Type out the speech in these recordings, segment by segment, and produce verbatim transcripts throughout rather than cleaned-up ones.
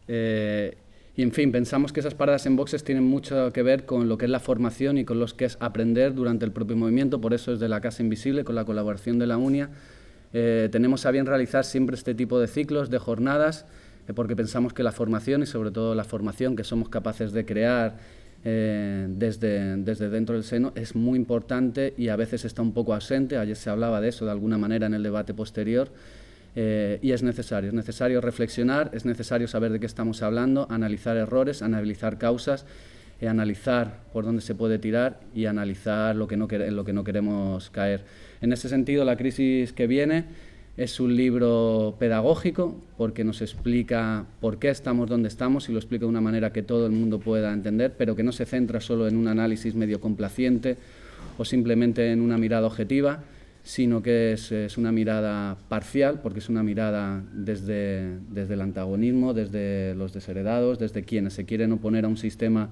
Eh, y, en fin, pensamos que esas paradas en boxes tienen mucho que ver con lo que es la formación y con lo que es aprender durante el propio movimiento. Por eso, desde la Casa Invisible, con la colaboración de la UNIA, eh, tenemos a bien realizar siempre este tipo de ciclos, de jornadas, eh, porque pensamos que la formación, y sobre todo la formación que somos capaces de crear eh, desde, desde dentro del seno, es muy importante y a veces está un poco ausente. Ayer se hablaba de eso de alguna manera en el debate posterior. Eh, y es necesario, es necesario reflexionar, es necesario saber de qué estamos hablando, analizar errores, analizar causas, eh, analizar por dónde se puede tirar y analizar lo que no, en lo que no queremos caer. En ese sentido, La crisis que viene es un libro pedagógico porque nos explica por qué estamos donde estamos y lo explica de una manera que todo el mundo pueda entender, pero que no se centra solo en un análisis medio complaciente o simplemente en una mirada objetiva, sino que es, es una mirada parcial, porque es una mirada desde, desde el antagonismo, desde los desheredados, desde quienes se quieren oponer a un sistema,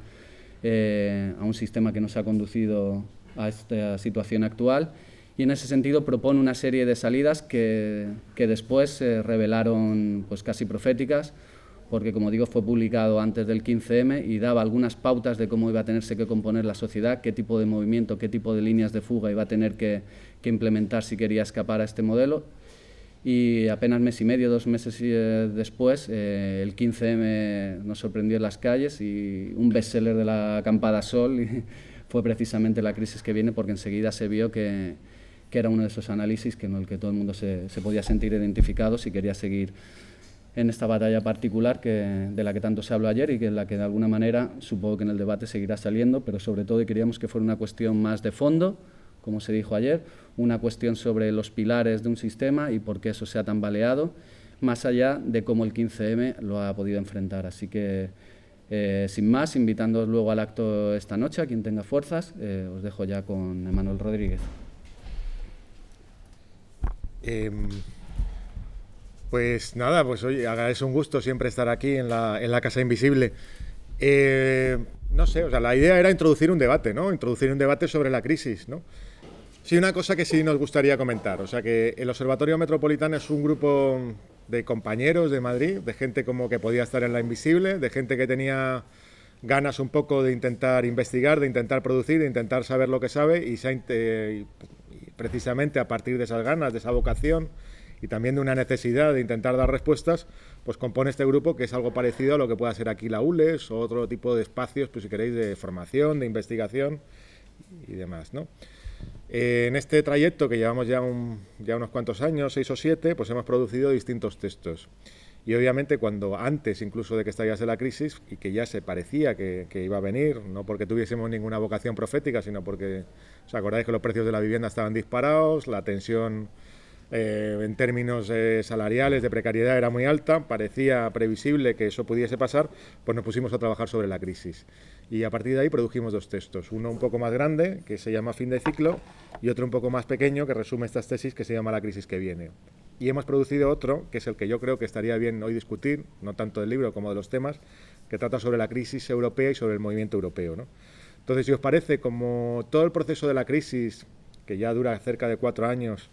eh, a un sistema que nos ha conducido a esta situación actual, y en ese sentido propone una serie de salidas que, que después se revelaron pues, casi proféticas, porque, como digo, fue publicado antes del quince eme y daba algunas pautas de cómo iba a tenerse que componer la sociedad, qué tipo de movimiento, qué tipo de líneas de fuga iba a tener que, que implementar si quería escapar a este modelo. Y apenas mes y medio, dos meses eh, después, eh, el quince eme nos sorprendió en las calles y un bestseller de la acampada Sol y fue precisamente La crisis que viene, porque enseguida se vio que, que era uno de esos análisis que en el que todo el mundo se, se podía sentir identificado si quería seguir en esta batalla particular que, de la que tanto se habló ayer y que en la que de alguna manera supongo que en el debate seguirá saliendo, pero sobre todo queríamos que fuera una cuestión más de fondo, como se dijo ayer, una cuestión sobre los pilares de un sistema y por qué eso se ha tambaleado, más allá de cómo el quince eme lo ha podido enfrentar. Así que, eh, sin más, invitándoos luego al acto esta noche, a quien tenga fuerzas, eh, os dejo ya con Emanuel Rodríguez. Eh... Pues nada, pues oye, es un gusto siempre estar aquí en la, en la Casa Invisible. Eh, no sé, o sea, la idea era introducir un debate, ¿no? Introducir un debate sobre la crisis, ¿no? Sí, una cosa que sí nos gustaría comentar, o sea, que el Observatorio Metropolitano es un grupo de compañeros de Madrid, de gente como que podía estar en la Invisible, de gente que tenía ganas un poco de intentar investigar, de intentar producir, de intentar saber lo que sabe y, se, eh, y precisamente a partir de esas ganas, de esa vocación y también de una necesidad de intentar dar respuestas, pues compone este grupo que es algo parecido a lo que pueda ser aquí la ULES o otro tipo de espacios, pues si queréis, de formación, de investigación y demás, ¿no? Eh, en este trayecto que llevamos ya, un, ya unos cuantos años, seis o siete, pues hemos producido distintos textos. Y obviamente cuando antes incluso de que estallase la crisis y que ya se parecía que, que iba a venir, no porque tuviésemos ninguna vocación profética, sino porque, ¿os acordáis que los precios de la vivienda estaban disparados, la tensión Eh, en términos eh, salariales de precariedad era muy alta, parecía previsible que eso pudiese pasar, pues nos pusimos a trabajar sobre la crisis. Y a partir de ahí produjimos dos textos, uno un poco más grande, que se llama Fin de ciclo, y otro un poco más pequeño, que resume estas tesis, que se llama La crisis que viene. Y hemos producido otro, que es el que yo creo que estaría bien hoy discutir, no tanto del libro como de los temas, que trata sobre la crisis europea y sobre el movimiento europeo, ¿no? Entonces, si os parece, como todo el proceso de la crisis, que ya dura cerca de cuatro años,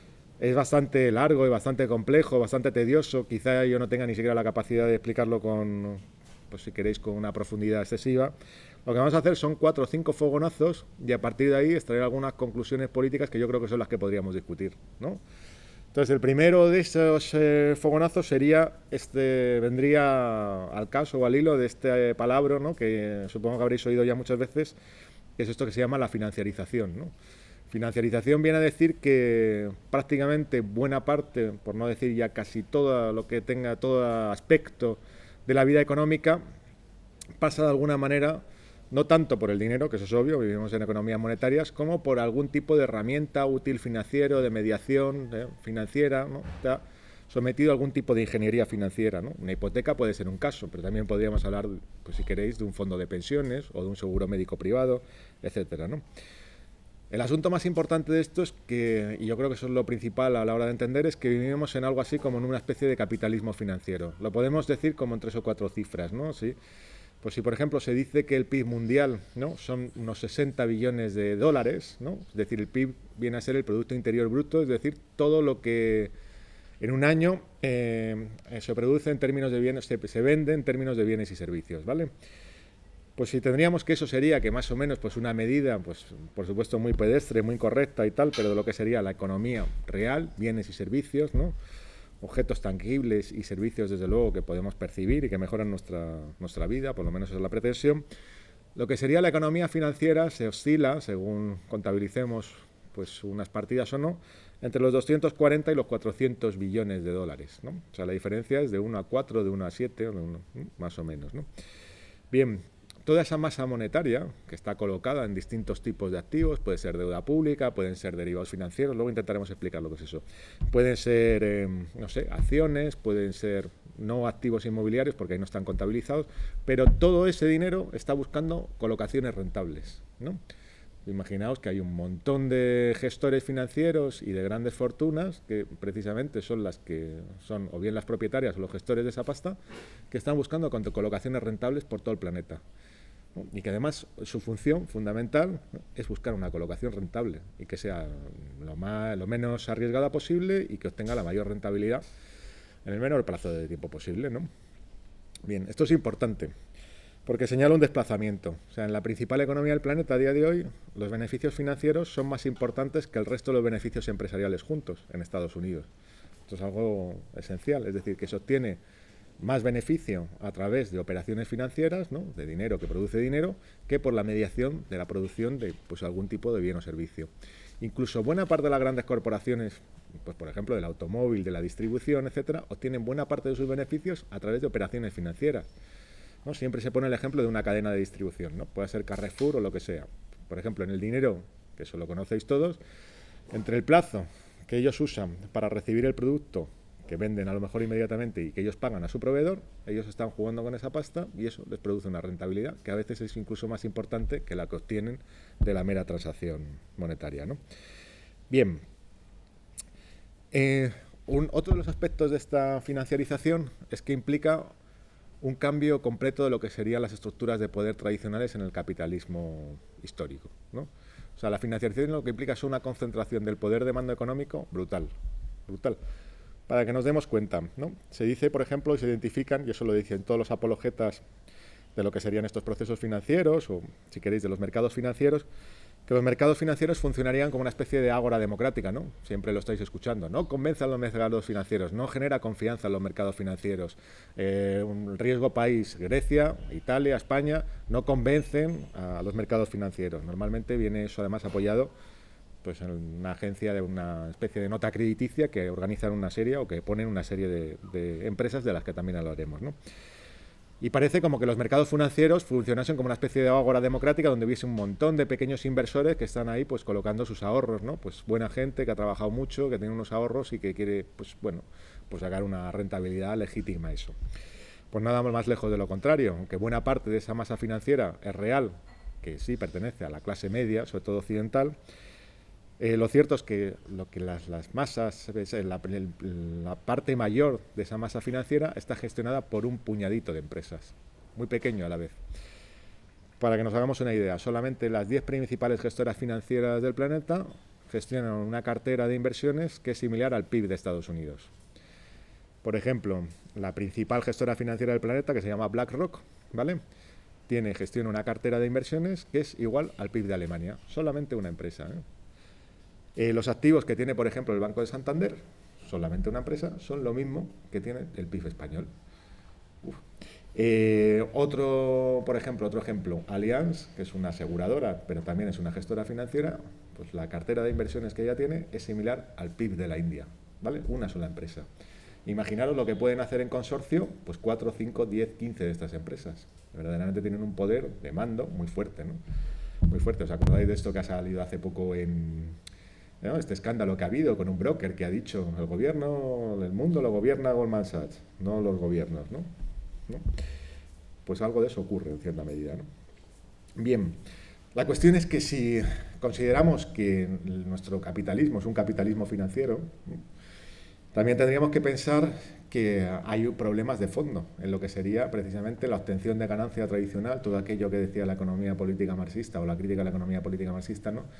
es bastante largo y bastante complejo, bastante tedioso. Quizá yo no tenga ni siquiera la capacidad de explicarlo con, pues si queréis, con una profundidad excesiva. Lo que vamos a hacer son cuatro o cinco fogonazos y a partir de ahí extraer algunas conclusiones políticas que yo creo que son las que podríamos discutir, ¿no? Entonces, el primero de esos eh, fogonazos sería, este, vendría al caso o al hilo de este palabra, ¿no? Que supongo que habréis oído ya muchas veces, que es esto que se llama la financiarización, ¿no? Financiarización viene a decir que prácticamente buena parte, por no decir ya casi todo lo que tenga, todo aspecto de la vida económica, pasa de alguna manera, no tanto por el dinero, que eso es obvio, vivimos en economías monetarias, como por algún tipo de herramienta útil financiero, de mediación eh, financiera, ¿no? Está sometido a algún tipo de ingeniería financiera, ¿no? Una hipoteca puede ser un caso, pero también podríamos hablar, pues si queréis, de un fondo de pensiones o de un seguro médico privado, etcétera, ¿no? El asunto más importante de esto es que, y yo creo que eso es lo principal a la hora de entender, es que vivimos en algo así como en una especie de capitalismo financiero. Lo podemos decir como en tres o cuatro cifras, ¿no? ¿Sí? Pues si, por ejemplo, se dice que el P I B mundial, ¿no?, son unos sesenta billones de dólares, ¿no? Es decir, el P I B viene a ser el Producto Interior Bruto, es decir, todo lo que En un año eh, se produce en términos de bienes, se, se vende en términos de bienes y servicios, ¿vale? Pues si tendríamos que eso sería que más o menos pues una medida, pues por supuesto muy pedestre, muy correcta y tal, pero de lo que sería la economía real, bienes y servicios, ¿no? Objetos tangibles y servicios desde luego que podemos percibir y que mejoran nuestra, nuestra vida, por lo menos esa es la pretensión. Lo que sería la economía financiera se oscila, según contabilicemos pues unas partidas o no, entre los doscientos cuarenta y los cuatrocientos billones de dólares, ¿no? O sea, la diferencia es de uno a cuatro, de uno a siete, más o menos, ¿no? Bien, toda esa masa monetaria que está colocada en distintos tipos de activos, puede ser deuda pública, pueden ser derivados financieros, luego intentaremos explicar lo que es eso. Pueden ser, eh, no sé, acciones, pueden ser no activos inmobiliarios porque ahí no están contabilizados, pero todo ese dinero está buscando colocaciones rentables, ¿no? Imaginaos que hay un montón de gestores financieros y de grandes fortunas que precisamente son las que son o bien las propietarias o los gestores de esa pasta que están buscando colocaciones rentables por todo el planeta, ¿no? Y que además su función fundamental, ¿no?, es buscar una colocación rentable y que sea lo, más, lo menos arriesgada posible y que obtenga la mayor rentabilidad en el menor plazo de tiempo posible, ¿no? Bien, esto es importante porque señala un desplazamiento. O sea, en la principal economía del planeta a día de hoy, los beneficios financieros son más importantes que el resto de los beneficios empresariales juntos en Estados Unidos. Esto es algo esencial, es decir, que se obtiene más beneficio a través de operaciones financieras, ¿no?, de dinero que produce dinero, que por la mediación de la producción de pues, algún tipo de bien o servicio. Incluso buena parte de las grandes corporaciones, pues por ejemplo del automóvil, de la distribución, etcétera, obtienen buena parte de sus beneficios a través de operaciones financieras, ¿no? Siempre se pone el ejemplo de una cadena de distribución, ¿no? Puede ser Carrefour o lo que sea. Por ejemplo, en el dinero, que eso lo conocéis todos, entre el plazo que ellos usan para recibir el producto que venden a lo mejor inmediatamente y que ellos pagan a su proveedor, ellos están jugando con esa pasta y eso les produce una rentabilidad que a veces es incluso más importante que la que obtienen de la mera transacción monetaria, ¿no? Bien, eh, un, otro de los aspectos de esta financiarización es que implica un cambio completo de lo que serían las estructuras de poder tradicionales en el capitalismo histórico, ¿no? O sea, la financiarización lo que implica es una concentración del poder de mando económico brutal, brutal. Para que nos demos cuenta, ¿no? Se dice, por ejemplo, y se identifican, y eso lo dicen todos los apologetas de lo que serían estos procesos financieros, o si queréis, de los mercados financieros, que los mercados financieros funcionarían como una especie de ágora democrática, ¿no? Siempre lo estáis escuchando. No convenzan los mercados financieros, no genera confianza en los mercados financieros. Eh, un riesgo país, Grecia, Italia, España, no convencen a los mercados financieros. Normalmente viene eso además apoyado pues en una agencia de una especie de nota crediticia que organizan una serie o que ponen una serie de, de empresas de las que también hablaremos, ¿no? Y parece como que los mercados financieros funcionasen como una especie de ágora democrática donde hubiese un montón de pequeños inversores que están ahí pues colocando sus ahorros, ¿no? Pues buena gente que ha trabajado mucho, que tiene unos ahorros y que quiere, pues bueno, pues sacar una rentabilidad legítima a eso. Pues nada más lejos de lo contrario, aunque buena parte de esa masa financiera es real, que sí pertenece a la clase media, sobre todo occidental. Eh, lo cierto es que lo que las, las masas, la, la parte mayor de esa masa financiera está gestionada por un puñadito de empresas, muy pequeño a la vez. Para que nos hagamos una idea, solamente las diez principales gestoras financieras del planeta gestionan una cartera de inversiones que es similar al P I B de Estados Unidos. Por ejemplo, la principal gestora financiera del planeta, que se llama BlackRock, ¿vale?, tiene, gestiona una cartera de inversiones que es igual al P I B de Alemania, solamente una empresa, ¿eh? Eh, los activos que tiene, por ejemplo, el Banco de Santander, solamente una empresa, son lo mismo que tiene el P I B español. Uf. Eh, otro, por ejemplo, otro ejemplo, Allianz, que es una aseguradora, pero también es una gestora financiera, pues la cartera de inversiones que ella tiene es similar al P I B de la India, ¿vale? Una sola empresa. Imaginaros lo que pueden hacer en consorcio, pues cuatro, cinco, diez, quince de estas empresas. Verdaderamente tienen un poder de mando muy fuerte, ¿no? Muy fuerte. ¿Os acordáis de esto que ha salido hace poco en... ¿no? Este escándalo que ha habido con un broker que ha dicho el gobierno del mundo lo gobierna Goldman Sachs, no los gobiernos, ¿no? ¿no? Pues algo de eso ocurre en cierta medida, ¿no? Bien, la cuestión es que si consideramos que nuestro capitalismo es un capitalismo financiero, ¿no?, también tendríamos que pensar que hay problemas de fondo en lo que sería precisamente la obtención de ganancia tradicional, todo aquello que decía la economía política marxista o la crítica a la economía política marxista, ¿no?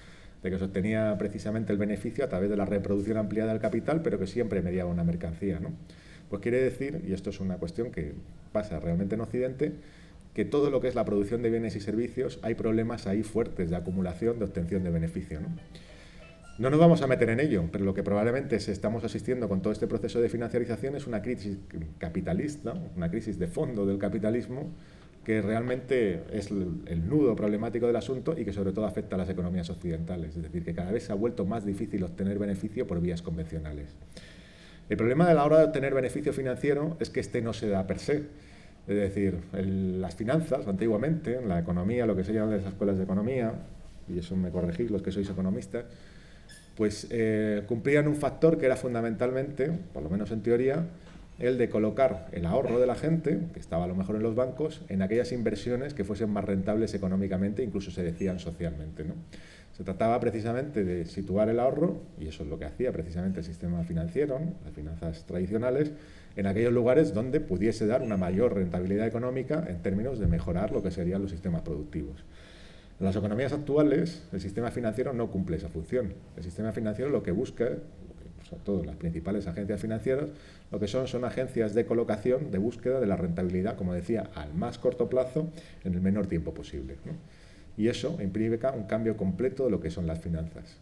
de que se obtenía precisamente el beneficio a través de la reproducción ampliada del capital, pero que siempre mediaba una mercancía, ¿no? Pues quiere decir, y esto es una cuestión que pasa realmente en Occidente, que todo lo que es la producción de bienes y servicios hay problemas ahí fuertes de acumulación, de obtención de beneficio, ¿no? No nos vamos a meter en ello, pero lo que probablemente estamos asistiendo con todo este proceso de financiarización es una crisis capitalista, una crisis de fondo del capitalismo, que realmente es el nudo problemático del asunto y que sobre todo afecta a las economías occidentales. Es decir, que cada vez se ha vuelto más difícil obtener beneficio por vías convencionales. El problema de la hora de obtener beneficio financiero es que este no se da per se. Es decir, el, las finanzas, antiguamente, la economía, lo que se llaman las escuelas de economía, y eso me corregís los que sois economistas, pues eh, cumplían un factor que era fundamentalmente, por lo menos en teoría, el de colocar el ahorro de la gente, que estaba a lo mejor en los bancos, en aquellas inversiones que fuesen más rentables económicamente, incluso se decían socialmente, ¿no? Se trataba precisamente de situar el ahorro, y eso es lo que hacía precisamente el sistema financiero, ¿no?, las finanzas tradicionales, en aquellos lugares donde pudiese dar una mayor rentabilidad económica en términos de mejorar lo que serían los sistemas productivos. En las economías actuales, el sistema financiero no cumple esa función. El sistema financiero lo que busca, sobre todo las principales agencias financieras, lo que son son agencias de colocación, de búsqueda de la rentabilidad, como decía, al más corto plazo, en el menor tiempo posible, ¿no? Y eso implica un cambio completo de lo que son las finanzas.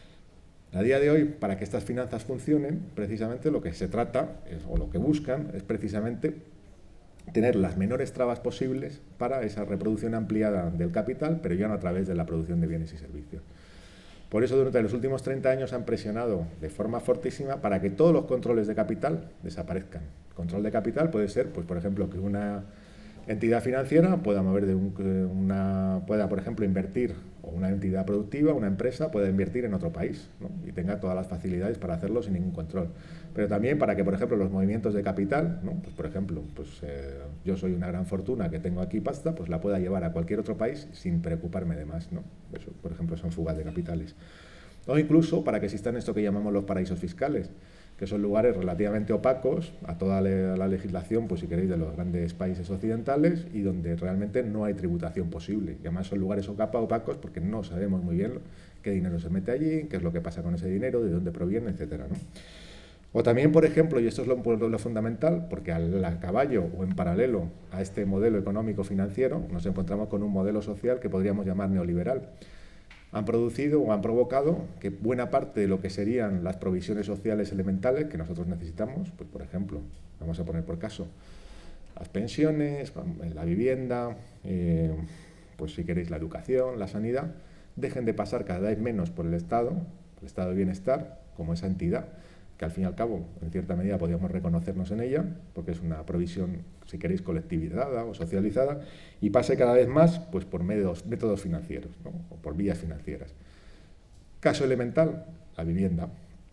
A día de hoy, para que estas finanzas funcionen, precisamente lo que se trata, es, o lo que buscan, es precisamente tener las menores trabas posibles para esa reproducción ampliada del capital, pero ya no a través de la producción de bienes y servicios. Por eso, durante los últimos treinta años han presionado de forma fortísima para que todos los controles de capital desaparezcan. El control de capital puede ser, pues, por ejemplo, que una entidad financiera pueda mover de un, una, pueda, por ejemplo, invertir, o una entidad productiva, una empresa, pueda invertir en otro país, ¿no?, y tenga todas las facilidades para hacerlo sin ningún control. Pero también para que, por ejemplo, los movimientos de capital, ¿no?, pues, por ejemplo, pues, eh, yo soy una gran fortuna que tengo aquí pasta, pues la pueda llevar a cualquier otro país sin preocuparme de más, ¿no? Eso, por ejemplo, son fugas de capitales. O incluso para que existan esto que llamamos los paraísos fiscales, que son lugares relativamente opacos a toda la legislación, pues si queréis, de los grandes países occidentales, y donde realmente no hay tributación posible. Y además son lugares opacos porque no sabemos muy bien qué dinero se mete allí, qué es lo que pasa con ese dinero, de dónde proviene, etcétera, ¿no? O también, por ejemplo, y esto es lo, lo fundamental, porque al, a caballo o en paralelo a este modelo económico financiero, nos encontramos con un modelo social que podríamos llamar neoliberal. Han producido o han provocado que buena parte de lo que serían las provisiones sociales elementales que nosotros necesitamos, pues por ejemplo, vamos a poner por caso, las pensiones, la vivienda, eh, pues si queréis la educación, la sanidad, dejen de pasar cada vez menos por el Estado, el Estado de Bienestar, como esa entidad, que al fin y al cabo, en cierta medida, podríamos reconocernos en ella, porque es una provisión, si queréis, colectivizada o socializada, y pase cada vez más pues, por medios, métodos financieros, ¿no?, o por vías financieras. Caso elemental, la vivienda.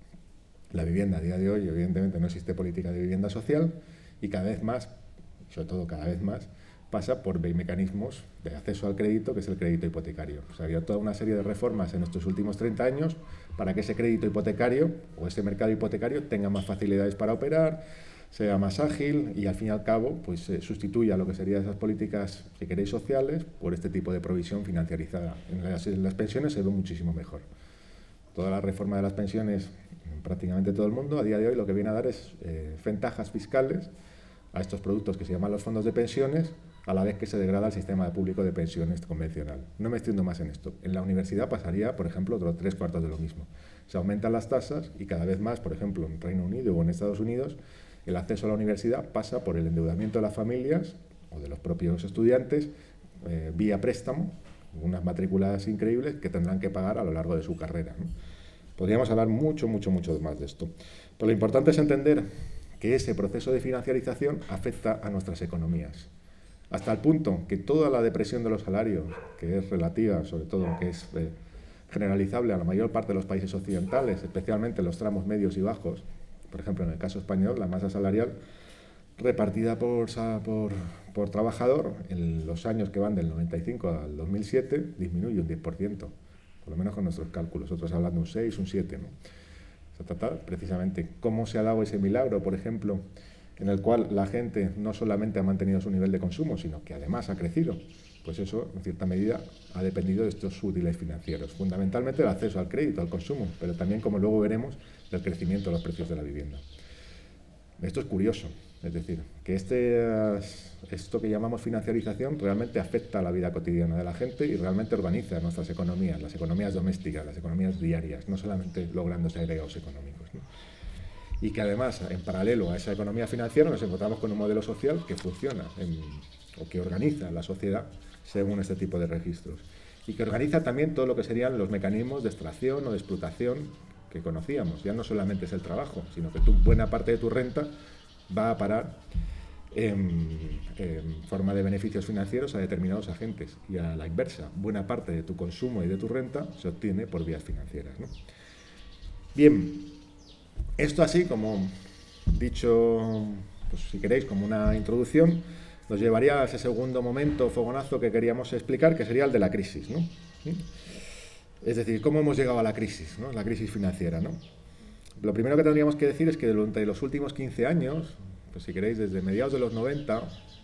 La vivienda a día de hoy, evidentemente, no existe política de vivienda social, y cada vez más, sobre todo cada vez más, pasa por mecanismos de acceso al crédito, que es el crédito hipotecario. O sea, ha habido toda una serie de reformas en estos últimos treinta años para que ese crédito hipotecario o ese mercado hipotecario tenga más facilidades para operar, sea más ágil y al fin y al cabo pues eh, sustituya lo que serían esas políticas, si queréis, sociales por este tipo de provisión financiarizada. En las, en las pensiones se ve muchísimo mejor. Toda la reforma de las pensiones, en prácticamente todo el mundo, a día de hoy lo que viene a dar es eh, ventajas fiscales a estos productos que se llaman los fondos de pensiones, a la vez que se degrada el sistema público de pensiones convencional. No me extiendo más en esto. En la universidad pasaría, por ejemplo, otros tres cuartos de lo mismo. Se aumentan las tasas y cada vez más, por ejemplo, en Reino Unido o en Estados Unidos, el acceso a la universidad pasa por el endeudamiento de las familias o de los propios estudiantes eh, vía préstamo, unas matrículas increíbles que tendrán que pagar a lo largo de su carrera, ¿no? Podríamos hablar mucho, mucho, mucho más de esto. Pero lo importante es entender que ese proceso de financiarización afecta a nuestras economías. Hasta el punto que toda la depresión de los salarios, que es relativa, sobre todo, que es eh, generalizable a la mayor parte de los países occidentales, especialmente en los tramos medios y bajos, por ejemplo, en el caso español, la masa salarial repartida por, por, por trabajador, en los años que van del noventa y cinco al dos mil siete, disminuye un diez por ciento, por lo menos con nuestros cálculos, otros hablando de un seis, un siete, ¿no? Se trata precisamente cómo se ha dado ese milagro, por ejemplo, en el cual la gente no solamente ha mantenido su nivel de consumo, sino que además ha crecido. Pues eso, en cierta medida, ha dependido de estos útiles financieros, fundamentalmente el acceso al crédito, al consumo, pero también, como luego veremos, del crecimiento de los precios de la vivienda. Esto es curioso, es decir, que este, esto que llamamos financiarización realmente afecta a la vida cotidiana de la gente y realmente organiza nuestras economías, las economías domésticas, las economías diarias, no solamente logrando agregados económicos, ¿no? Y que además, en paralelo a esa economía financiera, nos encontramos con un modelo social que funciona en, o que organiza la sociedad según este tipo de registros y que organiza también todo lo que serían los mecanismos de extracción o de explotación que conocíamos. Ya no solamente es el trabajo, sino que tu, buena parte de tu renta va a parar en, en forma de beneficios financieros a determinados agentes y a la inversa, buena parte de tu consumo y de tu renta se obtiene por vías financieras, ¿no? Bien, esto así como dicho, pues si queréis, como una introducción, nos llevaría a ese segundo momento fogonazo que queríamos explicar, que sería el de la crisis, ¿no? Es decir, cómo hemos llegado a la crisis, ¿no? La crisis financiera, ¿no? Lo primero que tendríamos que decir es que durante los últimos quince años, pues si queréis, desde mediados de los noventa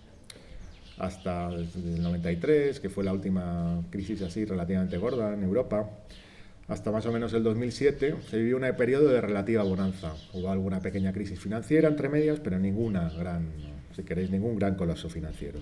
hasta el noventa y tres, que fue la última crisis así relativamente gorda en Europa, hasta más o menos el dos mil siete, se vivió un periodo de relativa bonanza. Hubo alguna pequeña crisis financiera entre medias, pero ninguna gran, si queréis, ningún gran colapso financiero.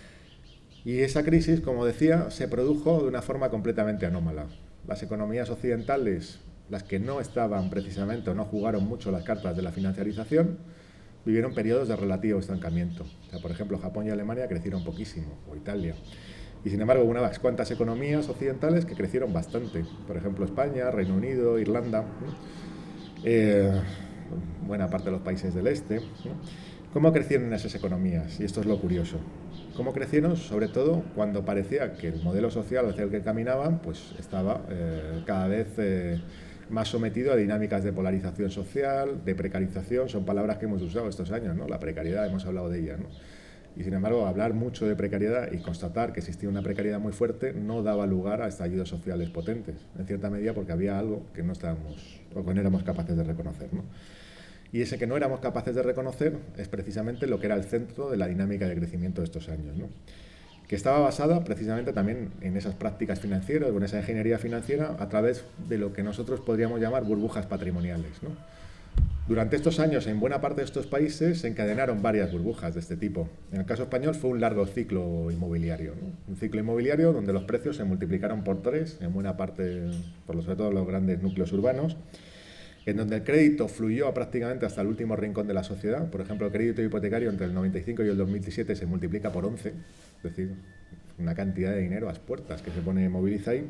Y esa crisis, como decía, se produjo de una forma completamente anómala. Las economías occidentales, las que no estaban precisamente o no jugaron mucho las cartas de la financiarización, vivieron periodos de relativo estancamiento. O sea, por ejemplo, Japón y Alemania crecieron poquísimo, o Italia. Y sin embargo, hubo unas cuantas economías occidentales que crecieron bastante. Por ejemplo, España, Reino Unido, Irlanda, ¿no? eh, buena parte de los países del este, ¿no? ¿Cómo crecieron esas economías? Y esto es lo curioso. ¿Cómo crecieron? Sobre todo cuando parecía que el modelo social hacia el que caminaban pues estaba eh, cada vez eh, más sometido a dinámicas de polarización social, de precarización. Son palabras que hemos usado estos años, ¿no? La precariedad, hemos hablado de ella, ¿no? Y sin embargo, hablar mucho de precariedad y constatar que existía una precariedad muy fuerte no daba lugar a estallidos sociales potentes, en cierta medida porque había algo que no estábamos o que no éramos capaces de reconocer, ¿no? Y ese que no éramos capaces de reconocer es precisamente lo que era el centro de la dinámica de crecimiento de estos años, ¿no? Que estaba basada precisamente también en esas prácticas financieras, o en esa ingeniería financiera, a través de lo que nosotros podríamos llamar burbujas patrimoniales, ¿no? Durante estos años, en buena parte de estos países, se encadenaron varias burbujas de este tipo. En el caso español fue un largo ciclo inmobiliario, ¿no? Un ciclo inmobiliario donde los precios se multiplicaron por tres, en buena parte, por sobre todo los grandes núcleos urbanos, en donde el crédito fluyó prácticamente hasta el último rincón de la sociedad. Por ejemplo, el crédito hipotecario entre el noventa y cinco y el dos mil siete se multiplica por once, es decir, una cantidad de dinero a las puertas que se pone moviliza ahí,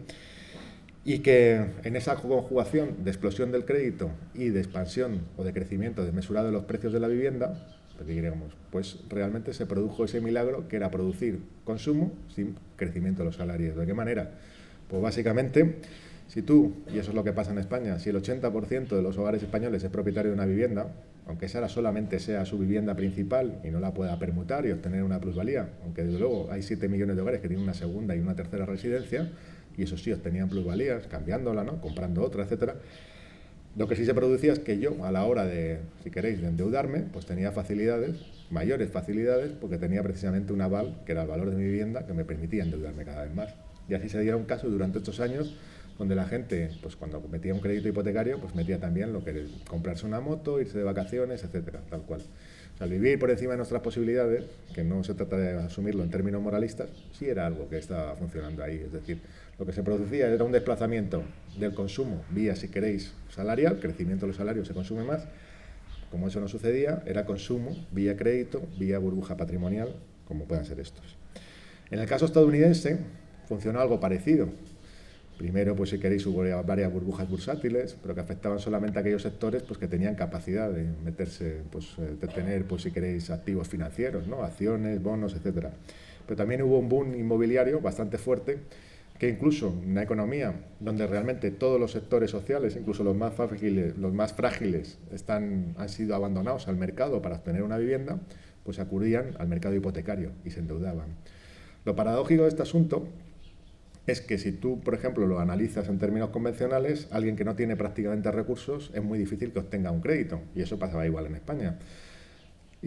y que en esa conjugación de explosión del crédito y de expansión o de crecimiento desmesurado de los precios de la vivienda, pues, diríamos, pues realmente se produjo ese milagro que era producir consumo sin crecimiento de los salarios. ¿De qué manera? Pues básicamente, si tú, y eso es lo que pasa en España, si el ochenta por ciento de los hogares españoles es propietario de una vivienda, aunque esa solamente sea su vivienda principal y no la pueda permutar y obtener una plusvalía, aunque desde luego hay siete millones de hogares que tienen una segunda y una tercera residencia, y eso sí obtenían plusvalías, cambiándola, ¿no? Comprando otra, etcétera. Lo que sí se producía es que yo, a la hora de, si queréis, de endeudarme, pues tenía facilidades, mayores facilidades, porque tenía precisamente un aval, que era el valor de mi vivienda, que me permitía endeudarme cada vez más. Y así se dieron casos durante estos años donde la gente, pues cuando metía un crédito hipotecario, pues metía también lo que era comprarse una moto, irse de vacaciones, etcétera, tal cual. O sea, vivir por encima de nuestras posibilidades, que no se trata de asumirlo en términos moralistas, sí era algo que estaba funcionando ahí. Es decir, lo que se producía era un desplazamiento del consumo vía, si queréis, salarial, crecimiento de los salarios, se consume más. Como eso no sucedía, era consumo vía crédito, vía burbuja patrimonial, como puedan ser estos. En el caso estadounidense, funcionó algo parecido. Primero, pues si queréis, hubo varias burbujas bursátiles, pero que afectaban solamente a aquellos sectores pues, que tenían capacidad de meterse, pues, de tener, pues si queréis, activos financieros, ¿no? Acciones, bonos, etcétera. Pero también hubo un boom inmobiliario bastante fuerte, que incluso en una economía donde realmente todos los sectores sociales, incluso los más frágiles, los más frágiles están, han sido abandonados al mercado para obtener una vivienda, pues acudían al mercado hipotecario y se endeudaban. Lo paradójico de este asunto es que si tú, por ejemplo, lo analizas en términos convencionales, alguien que no tiene prácticamente recursos es muy difícil que obtenga un crédito, y eso pasaba igual en España.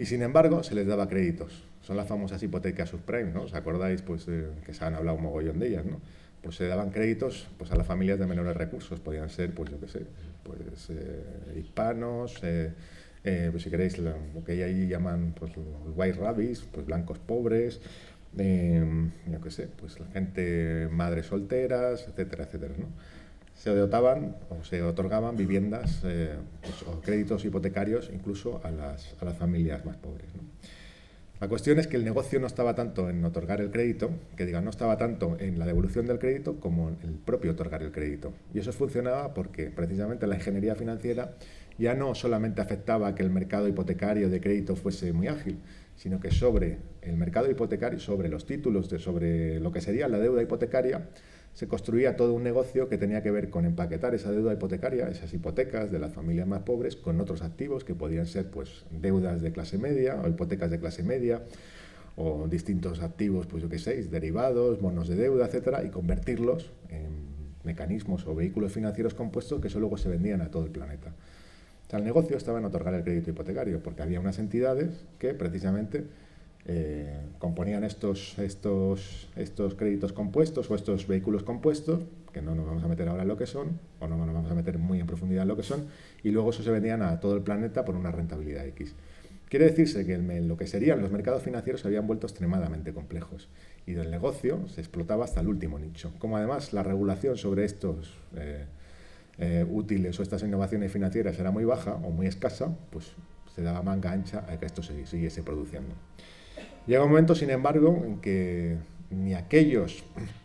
Y sin embargo, se les daba créditos. Son las famosas hipotecas subprime, ¿no? ¿Os acordáis? Pues eh, que se han hablado un mogollón de ellas, ¿no? Pues se daban créditos pues, a las familias de menores recursos. Podían ser, pues yo qué sé, pues eh, hispanos, eh, eh, pues si queréis, lo, lo que ahí llaman pues, los white rabbits, pues blancos pobres, eh, yo qué sé, pues la gente, madres solteras, etcétera, etcétera, ¿no? Se dotaban o se otorgaban viviendas eh, pues, o créditos hipotecarios incluso a las, a las familias más pobres, ¿no? La cuestión es que el negocio no estaba tanto en otorgar el crédito, que diga, no estaba tanto en la devolución del crédito como en el propio otorgar el crédito. Y eso funcionaba porque precisamente la ingeniería financiera ya no solamente afectaba a que el mercado hipotecario de crédito fuese muy ágil, sino que sobre el mercado hipotecario, sobre los títulos, de, sobre lo que sería la deuda hipotecaria, se construía todo un negocio que tenía que ver con empaquetar esa deuda hipotecaria, esas hipotecas de las familias más pobres, con otros activos que podían ser pues, deudas de clase media o hipotecas de clase media o distintos activos, pues yo qué sé, derivados, bonos de deuda, etcétera, y convertirlos en mecanismos o vehículos financieros compuestos que eso luego se vendían a todo el planeta. O sea, el negocio estaba en otorgar el crédito hipotecario, porque había unas entidades que precisamente Eh, componían estos, estos, estos créditos compuestos o estos vehículos compuestos, que no nos vamos a meter ahora en lo que son, o no nos vamos a meter muy en profundidad en lo que son, y luego eso se vendían a todo el planeta por una rentabilidad X. Quiere decirse que en lo que serían los mercados financieros se habían vuelto extremadamente complejos, y del negocio se explotaba hasta el último nicho. Como además la regulación sobre estos eh, eh, útiles o estas innovaciones financieras era muy baja o muy escasa, pues se daba manga ancha a que esto se siguiese produciendo. Llega un momento, sin embargo, en que ni aquellos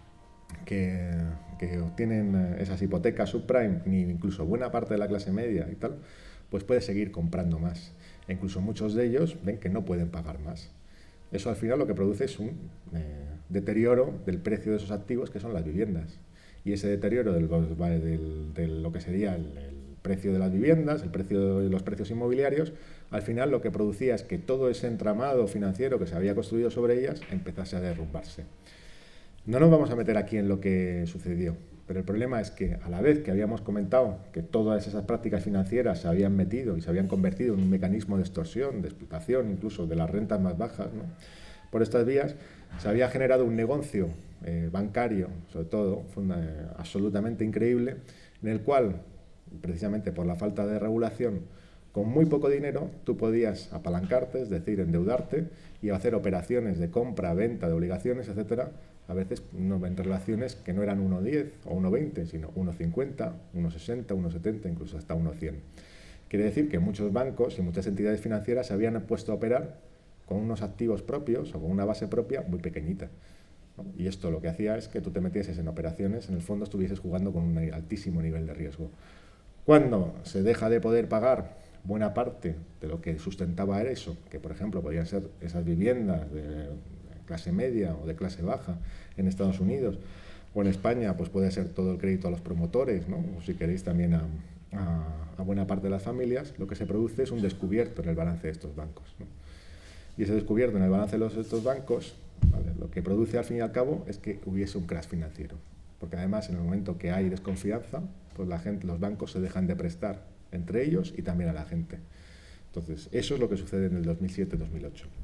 que, que obtienen esas hipotecas subprime, ni incluso buena parte de la clase media y tal, pues puede seguir comprando más. E incluso muchos de ellos ven que no pueden pagar más. Eso al final lo que produce es un eh, deterioro del precio de esos activos que son las viviendas. Y ese deterioro del, del, de lo que sería el, el precio de las viviendas, el precio de los precios inmobiliarios, al final lo que producía es que todo ese entramado financiero que se había construido sobre ellas empezase a derrumbarse. No nos vamos a meter aquí en lo que sucedió, pero el problema es que a la vez que habíamos comentado que todas esas prácticas financieras se habían metido y se habían convertido en un mecanismo de extorsión, de explotación, incluso de las rentas más bajas, ¿no? Por estas vías se había generado un negocio eh, bancario, sobre todo, fue una, eh, absolutamente increíble, en el cual, precisamente por la falta de regulación, con muy poco dinero tú podías apalancarte, es decir, endeudarte y hacer operaciones de compra, venta de obligaciones, etcétera, a veces no, en relaciones que no eran uno diez o uno veinte, sino uno cincuenta, uno sesenta, uno setenta, incluso hasta uno cien. Quiere decir que muchos bancos y muchas entidades financieras se habían puesto a operar con unos activos propios o con una base propia muy pequeñita, ¿no? Y esto lo que hacía es que tú te metieses en operaciones, en el fondo estuvieses jugando con un altísimo nivel de riesgo. Cuando se deja de poder pagar buena parte de lo que sustentaba eso, que por ejemplo podían ser esas viviendas de clase media o de clase baja en Estados Unidos, o en España pues puede ser todo el crédito a los promotores, ¿no? O si queréis también a, a, a buena parte de las familias, lo que se produce es un descubierto en el balance de estos bancos, ¿no? Y ese descubierto en el balance de los, estos bancos, ¿vale? Lo que produce al fin y al cabo es que hubiese un crash financiero, porque además en el momento que hay desconfianza, pues la gente, los bancos se dejan de prestar entre ellos y también a la gente. Entonces, eso es lo que sucede en el dos mil siete dos mil ocho.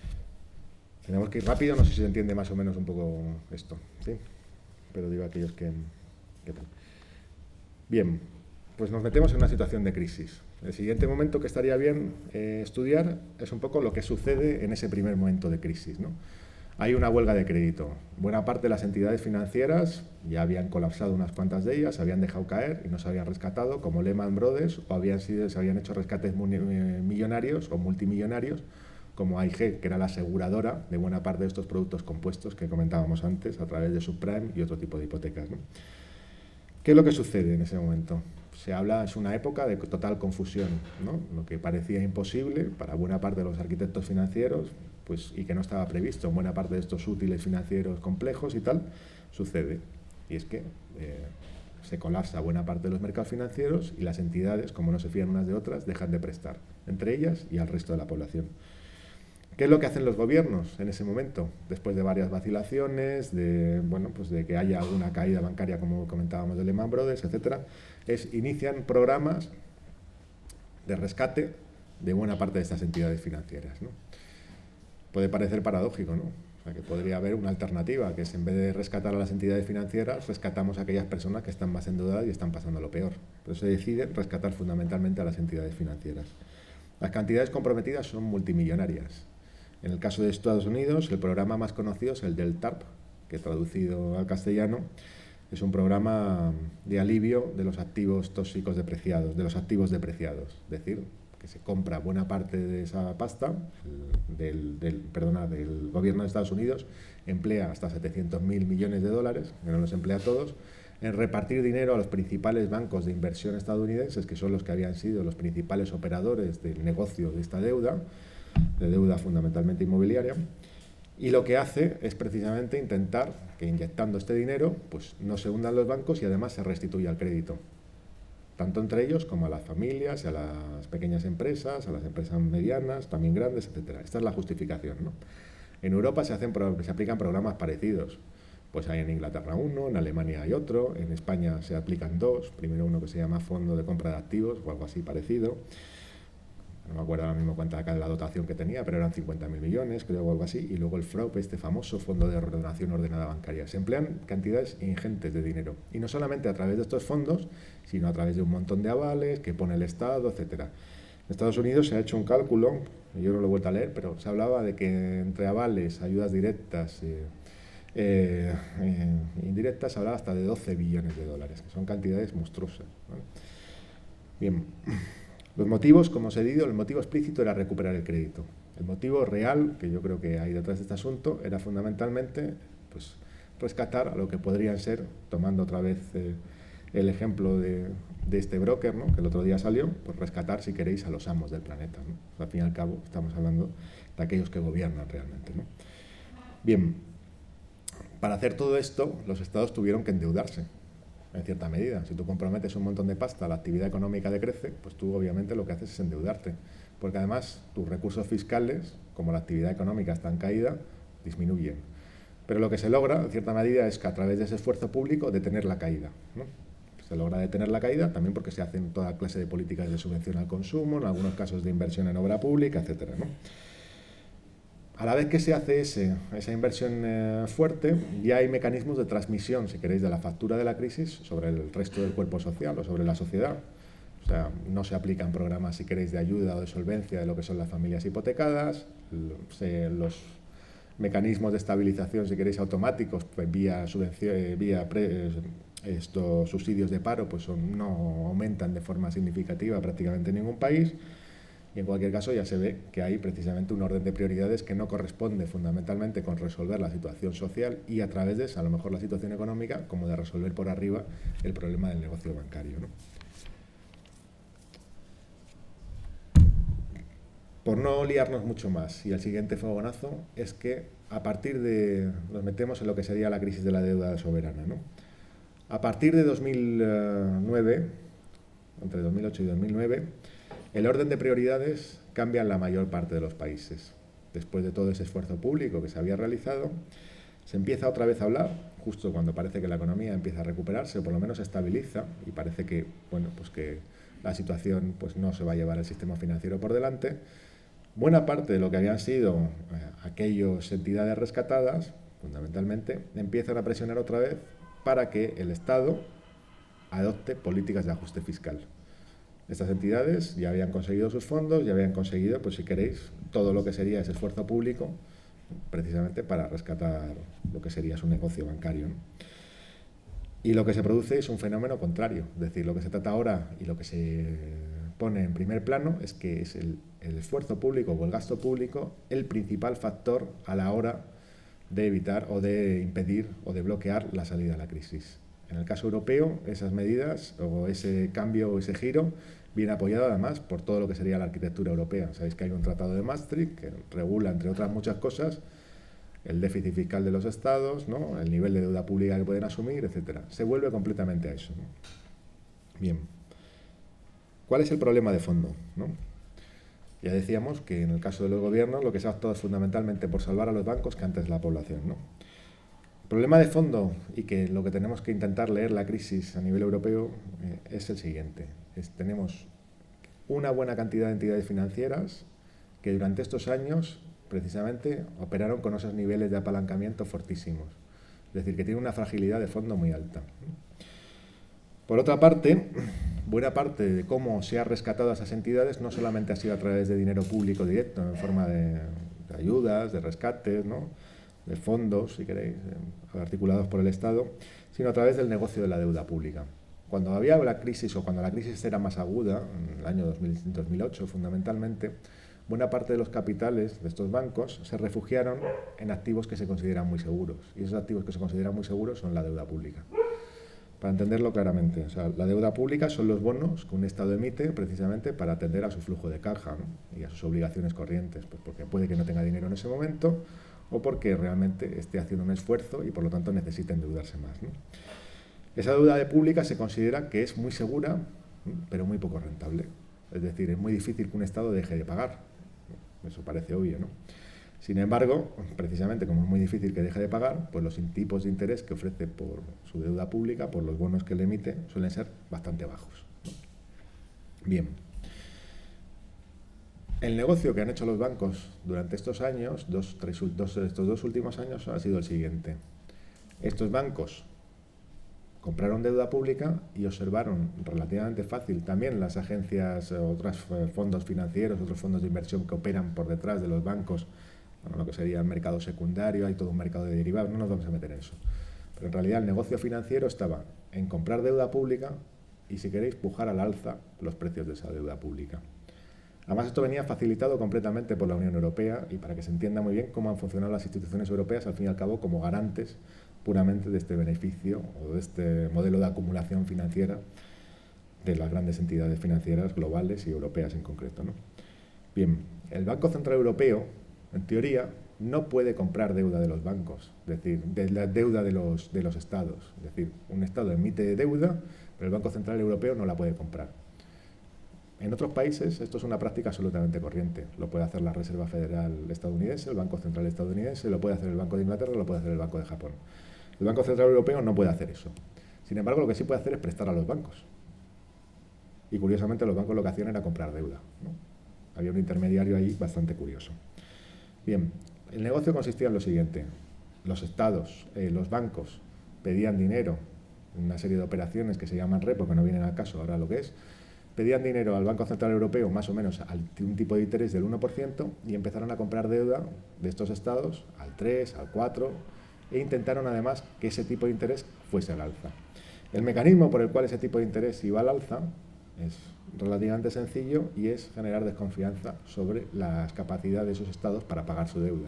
Tenemos que ir rápido, no sé si se entiende más o menos un poco esto, ¿sí? Pero digo a aquellos que... que tal. Bien, pues nos metemos en una situación de crisis. El siguiente momento que estaría bien eh, estudiar es un poco lo que sucede en ese primer momento de crisis, ¿no? Hay una huelga de crédito. Buena parte de las entidades financieras ya habían colapsado, unas cuantas de ellas, se habían dejado caer y no se habían rescatado, como Lehman Brothers, o habían sido, se habían hecho rescates millonarios o multimillonarios, como A I G, que era la aseguradora de buena parte de estos productos compuestos que comentábamos antes, a través de subprime y otro tipo de hipotecas, ¿no? ¿Qué es lo que sucede en ese momento? Se habla, es una época de total confusión, ¿no? Lo que parecía imposible para buena parte de los arquitectos financieros, pues, y que no estaba previsto en buena parte de estos útiles financieros complejos y tal, sucede. Y es que eh, se colapsa buena parte de los mercados financieros y las entidades, como no se fían unas de otras, dejan de prestar, entre ellas y al resto de la población. ¿Qué es lo que hacen los gobiernos en ese momento? Después de varias vacilaciones, de, bueno, pues de que haya alguna caída bancaria, como comentábamos, de Lehman Brothers, etcétera, es inician programas de rescate de buena parte de estas entidades financieras, ¿no? Puede parecer paradójico, ¿no? O sea, que podría haber una alternativa, que es en vez de rescatar a las entidades financieras, rescatamos a aquellas personas que están más endeudadas y están pasando lo peor. Pero se decide rescatar fundamentalmente a las entidades financieras. Las cantidades comprometidas son multimillonarias. En el caso de Estados Unidos, el programa más conocido es el del T A R P, que traducido al castellano es un programa de alivio de los activos tóxicos depreciados, de los activos depreciados. Es decir, que se compra buena parte de esa pasta del, del, perdona, del gobierno de Estados Unidos, emplea hasta setecientos mil millones de dólares, que no los emplea todos, en repartir dinero a los principales bancos de inversión estadounidenses, que son los que habían sido los principales operadores del negocio de esta deuda, de deuda fundamentalmente inmobiliaria, y lo que hace es precisamente intentar que inyectando este dinero pues no se hundan los bancos y además se restituya el crédito, tanto entre ellos como a las familias, a las pequeñas empresas, a las empresas medianas, también grandes, etcétera. Esta es la justificación, ¿no? En Europa se, hacen, se aplican programas parecidos. Pues hay en Inglaterra uno, en Alemania hay otro, en España se aplican dos. Primero uno que se llama Fondo de Compra de Activos o algo así parecido. No me acuerdo ahora mismo cuánta acá de la dotación que tenía, pero eran cincuenta mil millones, creo, o algo así. Y luego el F R O P, este famoso Fondo de Ordenación Ordenada Bancaria. Se emplean cantidades ingentes de dinero. Y no solamente a través de estos fondos, sino a través de un montón de avales que pone el Estado, etcétera. En Estados Unidos se ha hecho un cálculo, yo no lo he vuelto a leer, pero se hablaba de que entre avales, ayudas directas, eh, eh, eh, indirectas, se hablaba hasta de doce billones de dólares, que son cantidades monstruosas, ¿vale? Bien. Los motivos, como os he dicho, el motivo explícito era recuperar el crédito. El motivo real, que yo creo que hay detrás de este asunto, era fundamentalmente pues, rescatar a lo que podrían ser, tomando otra vez eh, el ejemplo de, de este broker, ¿no?, que el otro día salió, pues rescatar, si queréis, a los amos del planeta, ¿no? O sea, al fin y al cabo, estamos hablando de aquellos que gobiernan realmente, ¿no? Bien, para hacer todo esto, los estados tuvieron que endeudarse. En cierta medida, si tú comprometes un montón de pasta, la actividad económica decrece, pues tú obviamente lo que haces es endeudarte, porque además tus recursos fiscales, como la actividad económica está en caída, disminuyen. Pero lo que se logra, en cierta medida, es que a través de ese esfuerzo público detener la caída, ¿no? Se logra detener la caída también porque se hacen toda clase de políticas de subvención al consumo, en algunos casos de inversión en obra pública, etcétera, ¿no? A la vez que se hace ese, esa inversión eh, fuerte, ya hay mecanismos de transmisión, si queréis, de la factura de la crisis sobre el resto del cuerpo social o sobre la sociedad. O sea, no se aplican programas, si queréis, de ayuda o de solvencia de lo que son las familias hipotecadas, se, los mecanismos de estabilización, si queréis, automáticos, pues vía, subvención, eh, vía pre, eh, estos subsidios de paro, pues son, no aumentan de forma significativa prácticamente en ningún país. Y en cualquier caso ya se ve que hay precisamente un orden de prioridades que no corresponde fundamentalmente con resolver la situación social y a través de esa, a lo mejor la situación económica, como de resolver por arriba el problema del negocio bancario, ¿no? Por no liarnos mucho más, y el siguiente fogonazo es que a partir de, nos metemos en lo que sería la crisis de la deuda soberana, ¿no? A partir de dos mil nueve, entre dos mil ocho y dos mil nueve, el orden de prioridades cambia en la mayor parte de los países. Después de todo ese esfuerzo público que se había realizado, se empieza otra vez a hablar, justo cuando parece que la economía empieza a recuperarse, o por lo menos se estabiliza, y parece que, bueno, pues que la situación pues no se va a llevar el sistema financiero por delante. Buena parte de lo que habían sido eh, aquellas entidades rescatadas, fundamentalmente, empiezan a presionar otra vez para que el Estado adopte políticas de ajuste fiscal. Estas entidades ya habían conseguido sus fondos, ya habían conseguido, pues si queréis, todo lo que sería ese esfuerzo público, precisamente para rescatar lo que sería su negocio bancario, ¿no? Y lo que se produce es un fenómeno contrario, es decir, lo que se trata ahora y lo que se pone en primer plano es que es el, el esfuerzo público o el gasto público el principal factor a la hora de evitar o de impedir o de bloquear la salida de la crisis. En el caso europeo, esas medidas o ese cambio o ese giro viene apoyado además por todo lo que sería la arquitectura europea. Sabéis que hay un tratado de Maastricht que regula, entre otras muchas cosas, el déficit fiscal de los estados, ¿no?, el nivel de deuda pública que pueden asumir, etcétera. Se vuelve completamente a eso, ¿no? Bien. ¿Cuál es el problema de fondo, ¿no? Ya decíamos que en el caso de los gobiernos lo que se ha actuado es fundamentalmente por salvar a los bancos que antes la población, ¿no? El problema de fondo, y que lo que tenemos que intentar leer la crisis a nivel europeo, eh, es el siguiente. Es, tenemos una buena cantidad de entidades financieras que durante estos años, precisamente, operaron con esos niveles de apalancamiento fortísimos. Es decir, que tienen una fragilidad de fondo muy alta. Por otra parte, buena parte de cómo se ha rescatado a esas entidades no solamente ha sido a través de dinero público directo, en forma de, de ayudas, de rescates, ¿no?, de fondos, si queréis, articulados por el Estado, sino a través del negocio de la deuda pública. Cuando había la crisis, o cuando la crisis era más aguda, en el año dos mil, dos mil ocho fundamentalmente, buena parte de los capitales de estos bancos se refugiaron en activos que se consideran muy seguros. Y esos activos que se consideran muy seguros son la deuda pública. Para entenderlo claramente, o sea, la deuda pública son los bonos que un Estado emite precisamente para atender a su flujo de caja, ¿no?, y a sus obligaciones corrientes, pues porque puede que no tenga dinero en ese momento o porque realmente esté haciendo un esfuerzo y por lo tanto necesite endeudarse más, ¿no? Esa deuda de pública se considera que es muy segura, pero muy poco rentable. Es decir, es muy difícil que un Estado deje de pagar. Eso parece obvio, ¿no? Sin embargo, precisamente como es muy difícil que deje de pagar, pues los tipos de interés que ofrece por su deuda pública, por los bonos que le emite, suelen ser bastante bajos, ¿no? Bien. El negocio que han hecho los bancos durante estos años, dos, tres, dos, estos dos últimos años, ha sido el siguiente. Estos bancos compraron deuda pública y observaron relativamente fácil también las agencias, otros fondos financieros, otros fondos de inversión que operan por detrás de los bancos, bueno, lo que sería el mercado secundario, hay todo un mercado de derivados, no nos vamos a meter en eso. Pero en realidad el negocio financiero estaba en comprar deuda pública y, si queréis, pujar al alza los precios de esa deuda pública. Además, esto venía facilitado completamente por la Unión Europea, y para que se entienda muy bien cómo han funcionado las instituciones europeas, al fin y al cabo, como garantes puramente de este beneficio o de este modelo de acumulación financiera de las grandes entidades financieras globales y europeas en concreto, ¿no? Bien, el Banco Central Europeo, en teoría, no puede comprar deuda de los bancos, es decir, de la deuda de los, de los estados. Es decir, un estado emite deuda, pero el Banco Central Europeo no la puede comprar. En otros países esto es una práctica absolutamente corriente. Lo puede hacer la Reserva Federal estadounidense, el Banco Central estadounidense, lo puede hacer el Banco de Inglaterra, lo puede hacer el Banco de Japón. El Banco Central Europeo no puede hacer eso. Sin embargo, lo que sí puede hacer es prestar a los bancos. Y curiosamente los bancos lo que hacían era comprar deuda, ¿no? Había un intermediario ahí bastante curioso. Bien, el negocio consistía en lo siguiente. Los estados, eh, los bancos, pedían dinero en una serie de operaciones que se llaman repo, que no vienen al caso ahora lo que es. Pedían dinero al Banco Central Europeo más o menos a un tipo de interés del uno por ciento y empezaron a comprar deuda de estos estados al tres, al cuatro por ciento, e intentaron además que ese tipo de interés fuese al alza. El mecanismo por el cual ese tipo de interés iba al alza es relativamente sencillo y es generar desconfianza sobre las capacidades de esos estados para pagar su deuda.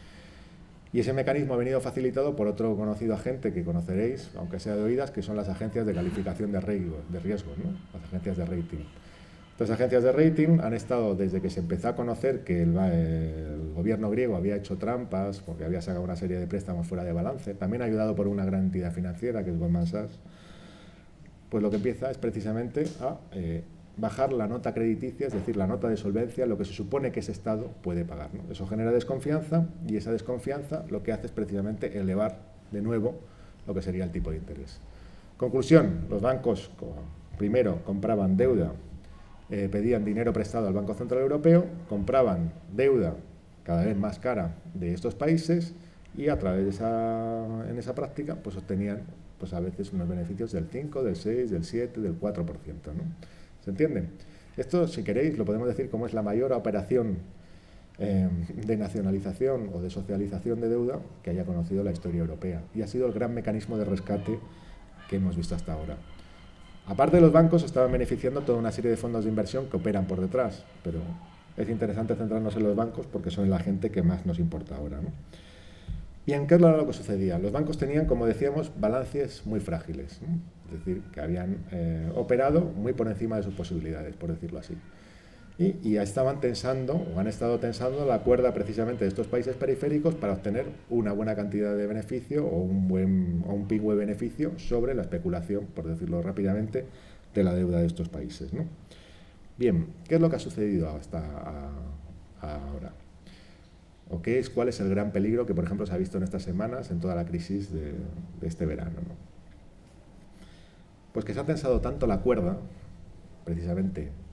Y ese mecanismo ha venido facilitado por otro conocido agente que conoceréis, aunque sea de oídas, que son las agencias de calificación de riesgo, de riesgo, ¿no? Las agencias de rating. Estas agencias de rating han estado, desde que se empezó a conocer que el, el gobierno griego había hecho trampas, porque había sacado una serie de préstamos fuera de balance, también ayudado por una gran entidad financiera, que es Goldman Sachs, pues lo que empieza es precisamente a eh, bajar la nota crediticia, es decir, la nota de solvencia, lo que se supone que ese Estado puede pagar, ¿no? Eso genera desconfianza y esa desconfianza lo que hace es precisamente elevar de nuevo lo que sería el tipo de interés. Conclusión, los bancos primero compraban deuda, eh, pedían dinero prestado al Banco Central Europeo, compraban deuda cada vez más cara de estos países y a través de esa, en esa práctica pues obtenían pues a veces unos beneficios del cinco, del seis, del siete, del cuatro por ciento, ¿no? ¿Se entiende? Esto, si queréis, lo podemos decir como es la mayor operación eh, de nacionalización o de socialización de deuda que haya conocido la historia europea y ha sido el gran mecanismo de rescate que hemos visto hasta ahora. Aparte de los bancos, estaban beneficiando toda una serie de fondos de inversión que operan por detrás, pero es interesante centrarnos en los bancos porque son la gente que más nos importa ahora, ¿no? Bien, ¿qué es lo que sucedía? Los bancos tenían, como decíamos, balances muy frágiles, ¿no? Es decir, que habían eh, operado muy por encima de sus posibilidades, por decirlo así. Y, y estaban tensando, o han estado tensando la cuerda precisamente de estos países periféricos para obtener una buena cantidad de beneficio o un buen o un pingüe beneficio sobre la especulación, por decirlo rápidamente, de la deuda de estos países, ¿no? Bien, ¿qué es lo que ha sucedido hasta a, a ahora? ¿O qué es, cuál es el gran peligro que, por ejemplo, se ha visto en estas semanas en toda la crisis de, de este verano, ¿no? Pues que se ha tensado tanto la cuerda, precisamente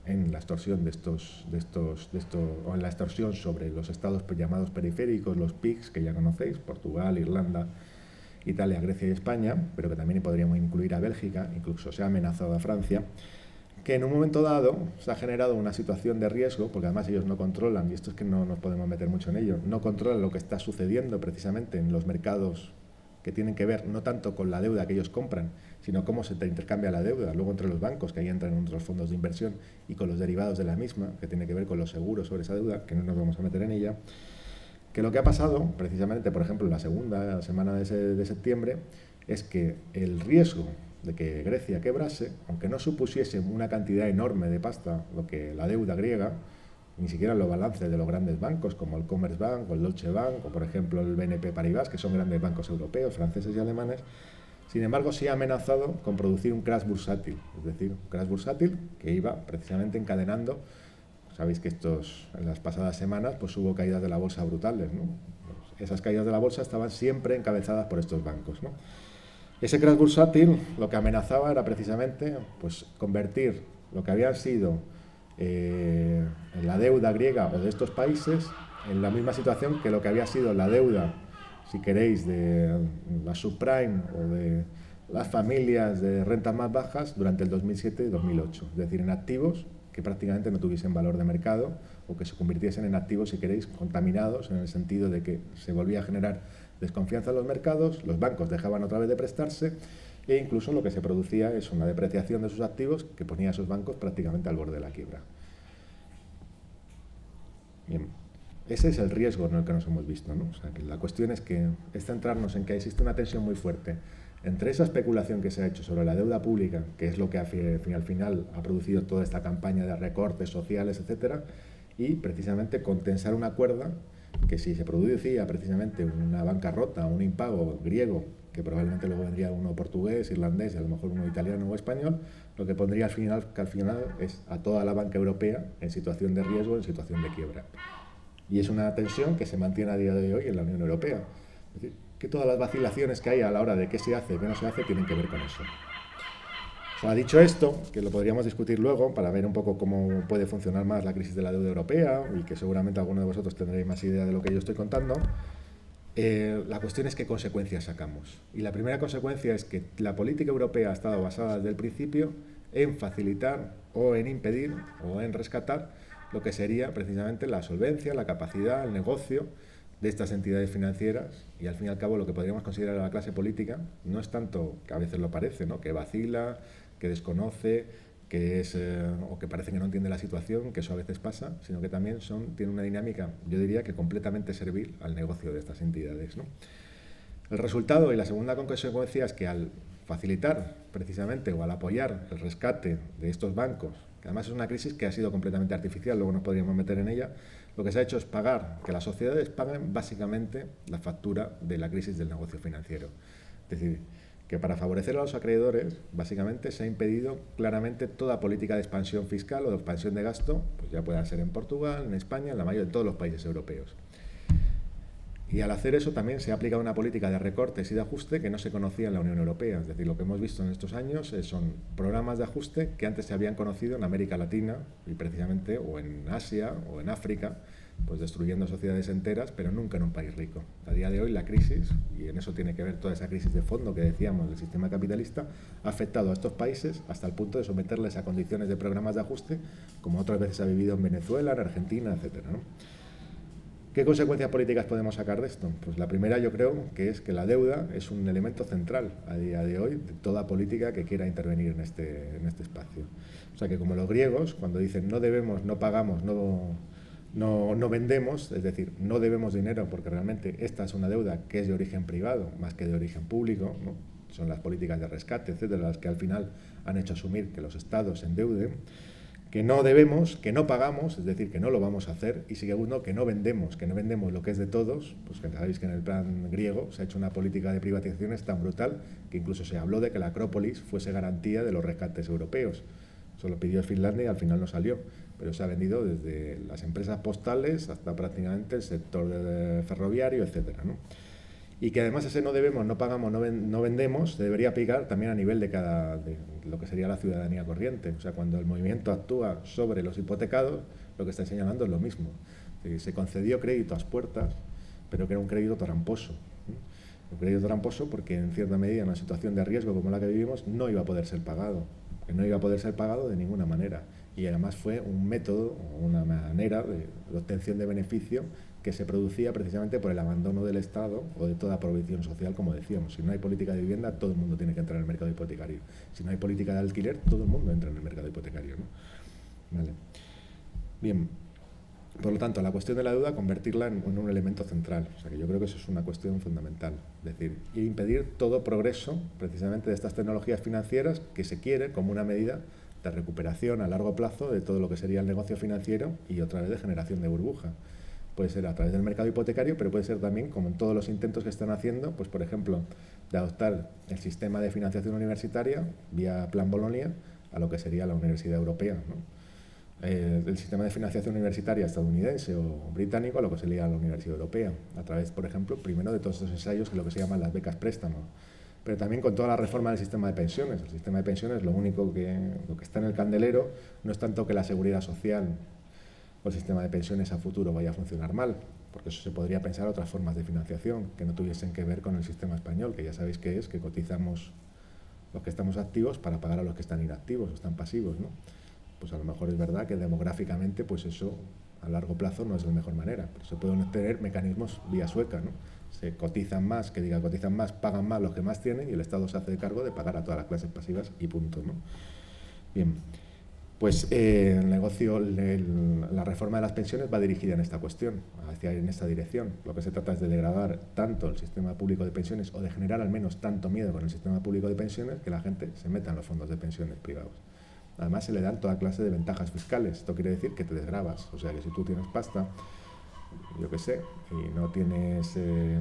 en la extorsión de estos, de estos, de estos, o en la extorsión sobre los estados llamados periféricos, los P I Gs, que ya conocéis, Portugal, Irlanda, Italia, Grecia y España, pero que también podríamos incluir a Bélgica, incluso se ha amenazado a Francia, que en un momento dado se ha generado una situación de riesgo, porque además ellos no controlan, y esto es que no nos podemos meter mucho en ello, no controlan lo que está sucediendo precisamente en los mercados que tienen que ver no tanto con la deuda que ellos compran, sino cómo se te intercambia la deuda, luego entre los bancos, que ahí entran otros fondos de inversión, y con los derivados de la misma, que tiene que ver con los seguros sobre esa deuda, que no nos vamos a meter en ella, que lo que ha pasado, precisamente, por ejemplo, en la segunda semana de, ese, de septiembre, es que el riesgo de que Grecia quebrase, aunque no supusiese una cantidad enorme de pasta, lo que la deuda griega, ni siquiera en los balances de los grandes bancos, como el Commerzbank o el Deutsche Bank, o por ejemplo el B N P Paribas, que son grandes bancos europeos, franceses y alemanes, sin embargo sí ha amenazado con producir un crash bursátil, es decir, un crash bursátil que iba precisamente encadenando. Sabéis que estos, en las pasadas semanas pues hubo caídas de la bolsa brutales, ¿no? Esas caídas de la bolsa estaban siempre encabezadas por estos bancos, ¿no? Ese crash bursátil lo que amenazaba era precisamente pues, convertir lo que habían sido eh, la deuda griega o de estos países en la misma situación que lo que había sido la deuda, si queréis, de la subprime o de las familias de rentas más bajas durante el dos mil siete y dos mil ocho, es decir, en activos que prácticamente no tuviesen valor de mercado o que se convirtiesen en activos, si queréis, contaminados, en el sentido de que se volvía a generar desconfianza en los mercados, los bancos dejaban otra vez de prestarse e incluso lo que se producía es una depreciación de sus activos que ponía a esos bancos prácticamente al borde de la quiebra. Bien, ese es el riesgo en el que nos hemos visto, ¿no? O sea, que la cuestión es que es centrarnos en que existe una tensión muy fuerte entre esa especulación que se ha hecho sobre la deuda pública, que es lo que al final ha producido toda esta campaña de recortes sociales, etcétera, y precisamente contensar una cuerda que si se producía precisamente una bancarrota, un impago griego, que probablemente luego vendría uno portugués, irlandés y a lo mejor uno italiano o español, lo que pondría al final, que al final es a toda la banca europea en situación de riesgo, en situación de quiebra. Y es una tensión que se mantiene a día de hoy en la Unión Europea. Es decir, que todas las vacilaciones que hay a la hora de qué se hace y qué no se hace tienen que ver con eso. O sea, dicho esto, que lo podríamos discutir luego para ver un poco cómo puede funcionar más la crisis de la deuda europea y que seguramente alguno de vosotros tendréis más idea de lo que yo estoy contando, eh, la cuestión es qué consecuencias sacamos. Y la primera consecuencia es que la política europea ha estado basada desde el principio en facilitar o en impedir o en rescatar lo que sería precisamente la solvencia, la capacidad, el negocio de estas entidades financieras, y al fin y al cabo lo que podríamos considerar a la clase política no es tanto, que a veces lo parece, ¿no?, que vacila, que desconoce, que es eh, o que parece que no entiende la situación, que eso a veces pasa, sino que también son, tiene una dinámica, yo diría que completamente servil al negocio de estas entidades, ¿no? El resultado y la segunda consecuencia es que al facilitar precisamente o al apoyar el rescate de estos bancos, que además es una crisis que ha sido completamente artificial, luego nos podríamos meter en ella, lo que se ha hecho es pagar, que las sociedades paguen básicamente la factura de la crisis del negocio financiero. Es decir, que para favorecer a los acreedores, básicamente se ha impedido claramente toda política de expansión fiscal o de expansión de gasto, pues ya pueda ser en Portugal, en España, en la mayoría de todos los países europeos. Y al hacer eso también se ha aplicado una política de recortes y de ajuste que no se conocía en la Unión Europea. Es decir, lo que hemos visto en estos años son programas de ajuste que antes se habían conocido en América Latina y precisamente o en Asia o en África, pues destruyendo sociedades enteras, pero nunca en un país rico. A día de hoy la crisis, y en eso tiene que ver toda esa crisis de fondo que decíamos del sistema capitalista, ha afectado a estos países hasta el punto de someterles a condiciones de programas de ajuste, como otras veces ha vivido en Venezuela, en Argentina, etcétera, ¿no? ¿Qué consecuencias políticas podemos sacar de esto? Pues la primera yo creo que es que la deuda es un elemento central a día de hoy de toda política que quiera intervenir en este, en este espacio. O sea que como los griegos, cuando dicen no debemos, no pagamos, no, no, no vendemos, es decir, no debemos dinero porque realmente esta es una deuda que es de origen privado más que de origen público, ¿no? Son las políticas de rescate, etcétera, las que al final han hecho asumir que los estados se endeuden, que no debemos, que no pagamos, es decir, que no lo vamos a hacer, y segundo, que no vendemos, que no vendemos lo que es de todos, pues que sabéis que en el plan griego se ha hecho una política de privatizaciones tan brutal que incluso se habló de que la Acrópolis fuese garantía de los rescates europeos. Eso lo pidió Finlandia y al final no salió, pero se ha vendido desde las empresas postales hasta prácticamente el sector ferroviario, etcétera, ¿no? y que además ese no debemos, no pagamos, no, ven, no vendemos, se debería aplicar también a nivel de, cada, de lo que sería la ciudadanía corriente. O sea, cuando el movimiento actúa sobre los hipotecados, lo que está señalando es lo mismo. Se concedió crédito a las puertas, pero que era un crédito tramposo. Un crédito tramposo porque en cierta medida en una situación de riesgo como la que vivimos no iba a poder ser pagado, que no iba a poder ser pagado de ninguna manera. Y además fue un método, una manera de, de obtención de beneficio que se producía precisamente por el abandono del Estado o de toda provisión social, como decíamos. Si no hay política de vivienda, todo el mundo tiene que entrar en el mercado hipotecario. Si no hay política de alquiler, todo el mundo entra en el mercado hipotecario, ¿no? Vale. Bien. Por lo tanto, la cuestión de la deuda, convertirla en, en un elemento central. O sea, que yo creo que eso es una cuestión fundamental. Es decir, y impedir todo progreso, precisamente, de estas tecnologías financieras que se quiere como una medida de recuperación a largo plazo de todo lo que sería el negocio financiero y otra vez de generación de burbuja. Puede ser a través del mercado hipotecario, pero puede ser también, como en todos los intentos que están haciendo, pues por ejemplo, de adoptar el sistema de financiación universitaria vía Plan Bolonia a lo que sería la Universidad Europea, ¿no? Eh, el sistema de financiación universitaria estadounidense o británico a lo que sería la Universidad Europea, a través, por ejemplo, primero de todos estos ensayos que es lo que se llaman las becas préstamo, pero también con toda la reforma del sistema de pensiones. El sistema de pensiones, lo único que, lo que está en el candelero no es tanto que la seguridad social o el sistema de pensiones a futuro vaya a funcionar mal, porque eso se podría pensar otras formas de financiación que no tuviesen que ver con el sistema español, que ya sabéis que es que cotizamos los que estamos activos para pagar a los que están inactivos o están pasivos, ¿no? Pues a lo mejor es verdad que demográficamente pues eso a largo plazo no es la mejor manera, pero se pueden tener mecanismos vía sueca, ¿no? Se cotizan más, que diga cotizan más, pagan más los que más tienen y el Estado se hace de cargo de pagar a todas las clases pasivas y punto, ¿no? Bien, pues eh, el negocio, el, la reforma de las pensiones va dirigida en esta cuestión, hacia en esta dirección. Lo que se trata es de degradar tanto el sistema público de pensiones o de generar al menos tanto miedo con el sistema público de pensiones que la gente se meta en los fondos de pensiones privados. Además se le dan toda clase de ventajas fiscales. Esto quiere decir que te desgravas. O sea que si tú tienes pasta, yo qué sé, y no tienes eh,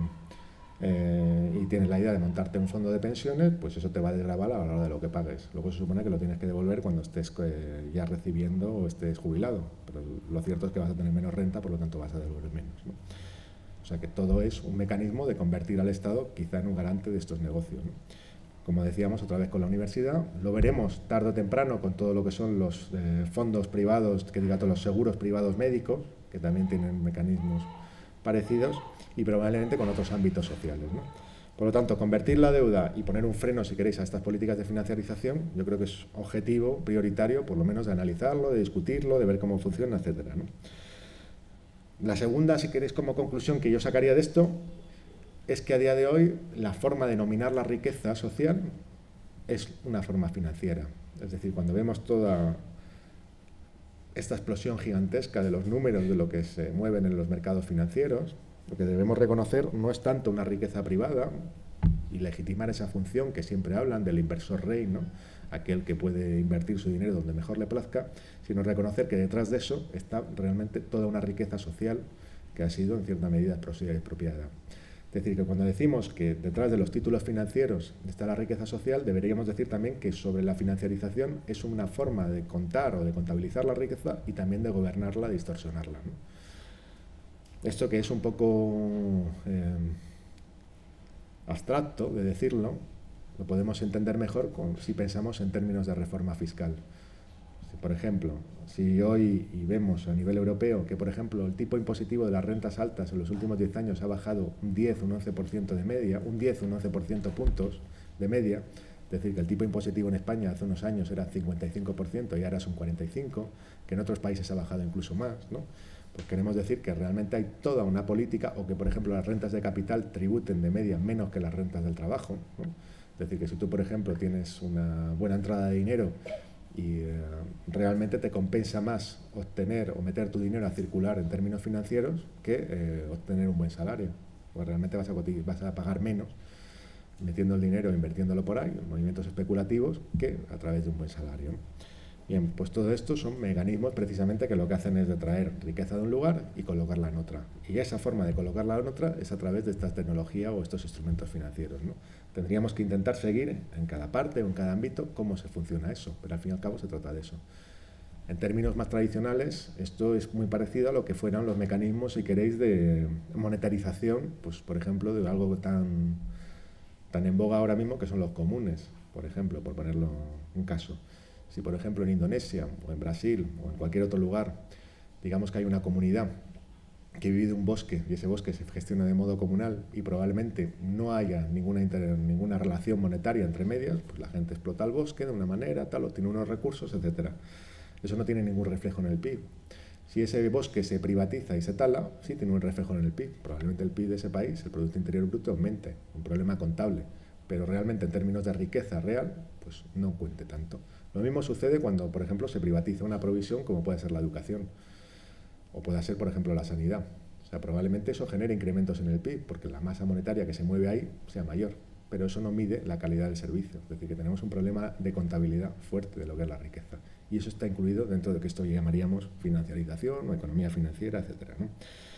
eh, y tienes la idea de montarte un fondo de pensiones, pues eso te va a desgravar a la hora de lo que pagues. Luego se supone que lo tienes que devolver cuando estés eh, ya recibiendo o estés jubilado. Pero lo cierto es que vas a tener menos renta, por lo tanto vas a devolver menos, ¿no? O sea que todo es un mecanismo de convertir al Estado quizá en un garante de estos negocios, ¿no? Como decíamos otra vez con la universidad, lo veremos tarde o temprano con todo lo que son los eh, fondos privados, que diga todos los seguros privados médicos, que también tienen mecanismos parecidos, y probablemente con otros ámbitos sociales, ¿no? Por lo tanto, convertir la deuda y poner un freno, si queréis, a estas políticas de financiarización, yo creo que es objetivo prioritario, por lo menos de analizarlo, de discutirlo, de ver cómo funciona, etcétera, ¿no? La segunda, si queréis, como conclusión que yo sacaría de esto, es que a día de hoy la forma de nominar la riqueza social es una forma financiera. Es decir, cuando vemos toda esta explosión gigantesca de los números de lo que se mueven en los mercados financieros, lo que debemos reconocer no es tanto una riqueza privada y legitimar esa función que siempre hablan del inversor rey, ¿no? Aquel que puede invertir su dinero donde mejor le plazca, sino reconocer que detrás de eso está realmente toda una riqueza social que ha sido en cierta medida expropiada. Es decir, que cuando decimos que detrás de los títulos financieros está la riqueza social, deberíamos decir también que sobre la financiarización es una forma de contar o de contabilizar la riqueza y también de gobernarla, de distorsionarla, ¿no? Esto que es un poco eh, abstracto de decirlo, lo podemos entender mejor con, si pensamos en términos de reforma fiscal. Por ejemplo, si hoy y vemos a nivel europeo que, por ejemplo, el tipo impositivo de las rentas altas en los últimos diez años ha bajado un diez o un once por ciento de media, un diez o un once por ciento puntos de media, es decir, que el tipo impositivo en España hace unos años era cincuenta y cinco por ciento y ahora es un cuarenta y cinco por ciento, que en otros países ha bajado incluso más, ¿no? Pues queremos decir que realmente hay toda una política, o que, por ejemplo, las rentas de capital tributen de media menos que las rentas del trabajo, ¿no? Es decir, que si tú, por ejemplo, tienes una buena entrada de dinero y eh, realmente te compensa más obtener o meter tu dinero a circular en términos financieros que eh, obtener un buen salario, porque realmente vas a, vas a pagar menos metiendo el dinero e invirtiéndolo por ahí en movimientos especulativos que a través de un buen salario. Bien, pues todo esto son mecanismos precisamente que lo que hacen es de traer riqueza de un lugar y colocarla en otra, y esa forma de colocarla en otra es a través de esta tecnología o estos instrumentos financieros, ¿no? Tendríamos que intentar seguir en cada parte o en cada ámbito cómo se funciona eso, pero al fin y al cabo se trata de eso. En términos más tradicionales, esto es muy parecido a lo que fueran los mecanismos, si queréis, de monetarización, pues por ejemplo, de algo tan, tan en boga ahora mismo que son los comunes, por ejemplo, por ponerlo un caso. Si por ejemplo en Indonesia o en Brasil o en cualquier otro lugar, digamos que hay una comunidad que vive de un bosque y ese bosque se gestiona de modo comunal y probablemente no haya ninguna, inter, ninguna relación monetaria entre medias, pues la gente explota el bosque de una manera, tal, obtiene unos recursos, etcétera. Eso no tiene ningún reflejo en el P I B. Si ese bosque se privatiza y se tala, sí tiene un reflejo en el P I B. Probablemente el P I B de ese país, el Producto Interior Bruto, aumente, un problema contable, pero realmente en términos de riqueza real, pues no cuente tanto. Lo mismo sucede cuando, por ejemplo, se privatiza una provisión como puede ser la educación, o puede ser, por ejemplo, la sanidad. O sea, probablemente eso genere incrementos en el P I B, porque la masa monetaria que se mueve ahí sea mayor, pero eso no mide la calidad del servicio. Es decir, que tenemos un problema de contabilidad fuerte de lo que es la riqueza. Y eso está incluido dentro de lo que esto llamaríamos financiarización o economía financiera, etcétera, ¿no?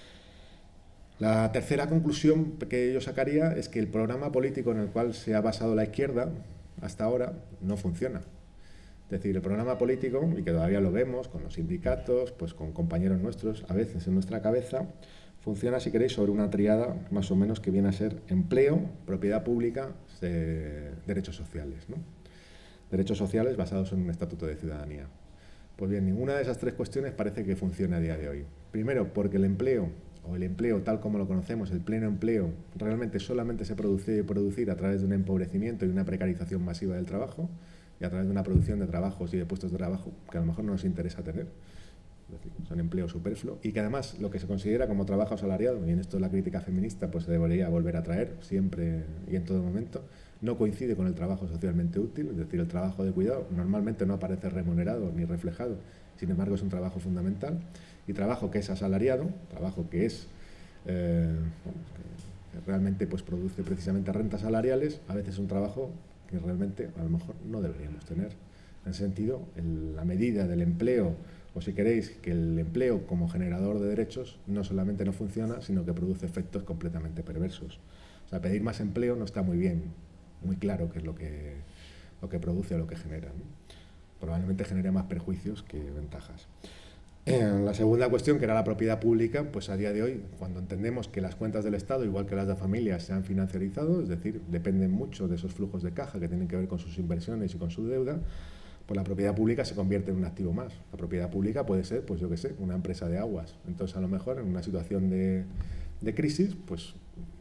La tercera conclusión que yo sacaría es que el programa político en el cual se ha basado la izquierda hasta ahora no funciona. Es decir, el programa político, y que todavía lo vemos con los sindicatos, pues con compañeros nuestros, a veces en nuestra cabeza, funciona, si queréis, sobre una triada más o menos que viene a ser empleo, propiedad pública, de derechos sociales, ¿no? Derechos sociales basados en un estatuto de ciudadanía. Pues bien, ninguna de esas tres cuestiones parece que funcione a día de hoy. Primero, porque el empleo, o el empleo tal como lo conocemos, el pleno empleo, realmente solamente se produce y producir a través de un empobrecimiento y una precarización masiva del trabajo, y a través de una producción de trabajos y de puestos de trabajo que a lo mejor no nos interesa tener. Es decir, son empleo superfluo, y que además lo que se considera como trabajo asalariado, y en esto la crítica feminista pues se debería volver a traer siempre y en todo momento, no coincide con el trabajo socialmente útil. Es decir, el trabajo de cuidado normalmente no aparece remunerado ni reflejado, sin embargo es un trabajo fundamental, y trabajo que es asalariado, trabajo que es eh, bueno, que realmente pues produce precisamente rentas salariales, a veces es un trabajo que realmente a lo mejor no deberíamos tener. En ese sentido, el, la medida del empleo, o si queréis, que el empleo como generador de derechos no solamente no funciona, sino que produce efectos completamente perversos. O sea, pedir más empleo no está muy bien, muy claro qué es lo que, lo que produce o lo que genera, ¿no? Probablemente genere más perjuicios que ventajas. Eh, la segunda cuestión, que era la propiedad pública, pues a día de hoy, cuando entendemos que las cuentas del Estado, igual que las de familias, se han financiarizado, es decir, dependen mucho de esos flujos de caja que tienen que ver con sus inversiones y con su deuda, pues la propiedad pública se convierte en un activo más. La propiedad pública puede ser, pues yo qué sé, una empresa de aguas. Entonces, a lo mejor, en una situación de, de crisis, pues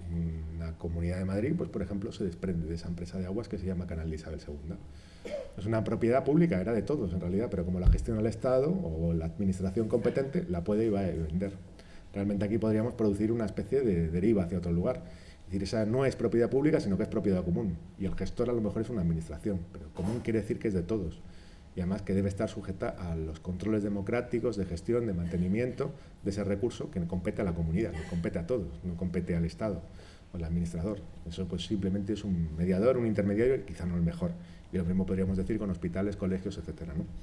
la Comunidad de Madrid, pues por ejemplo, se desprende de esa empresa de aguas que se llama Canal de Isabel segunda. Es una propiedad pública, era de todos en realidad, pero como la gestiona el Estado o la administración competente, la puede y va a vender. Realmente aquí podríamos producir una especie de deriva hacia otro lugar. Es decir, esa no es propiedad pública, sino que es propiedad común. Y el gestor a lo mejor es una administración, pero común quiere decir que es de todos. Y además que debe estar sujeta a los controles democráticos de gestión, de mantenimiento de ese recurso que compete a la comunidad, no compete a todos, no compete al Estado o al administrador. Eso pues simplemente es un mediador, un intermediario, quizá no el mejor. Y lo mismo podríamos decir con hospitales, colegios, etcétera, ¿no?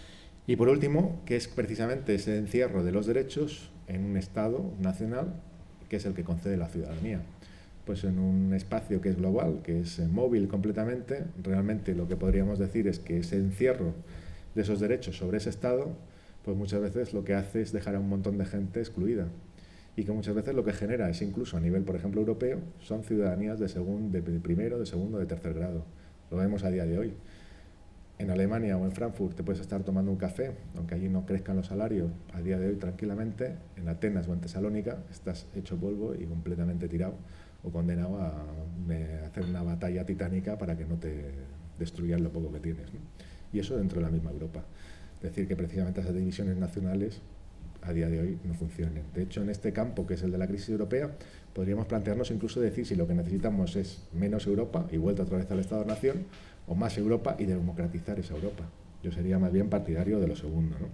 Y por último, que es precisamente ese encierro de los derechos en un Estado nacional, que es el que concede la ciudadanía. Pues en un espacio que es global, que es móvil completamente, realmente lo que podríamos decir es que ese encierro de esos derechos sobre ese Estado, pues muchas veces lo que hace es dejar a un montón de gente excluida. Y que muchas veces lo que genera es, incluso a nivel, por ejemplo, europeo, son ciudadanías de, segundo, de primero, de segundo, de tercer grado. Lo vemos a día de hoy. En Alemania o en Frankfurt te puedes estar tomando un café, aunque allí no crezcan los salarios, a día de hoy tranquilamente. En Atenas o en Tesalónica estás hecho polvo y completamente tirado o condenado a hacer una batalla titánica para que no te destruyan lo poco que tienes, ¿no? Y eso dentro de la misma Europa. Es decir, que precisamente esas divisiones nacionales a día de hoy no funcionan. De hecho, en este campo, que es el de la crisis europea, podríamos plantearnos incluso decir si lo que necesitamos es menos Europa y vuelta otra vez al Estado-Nación, o más Europa y democratizar esa Europa. Yo sería más bien partidario de lo segundo, ¿no?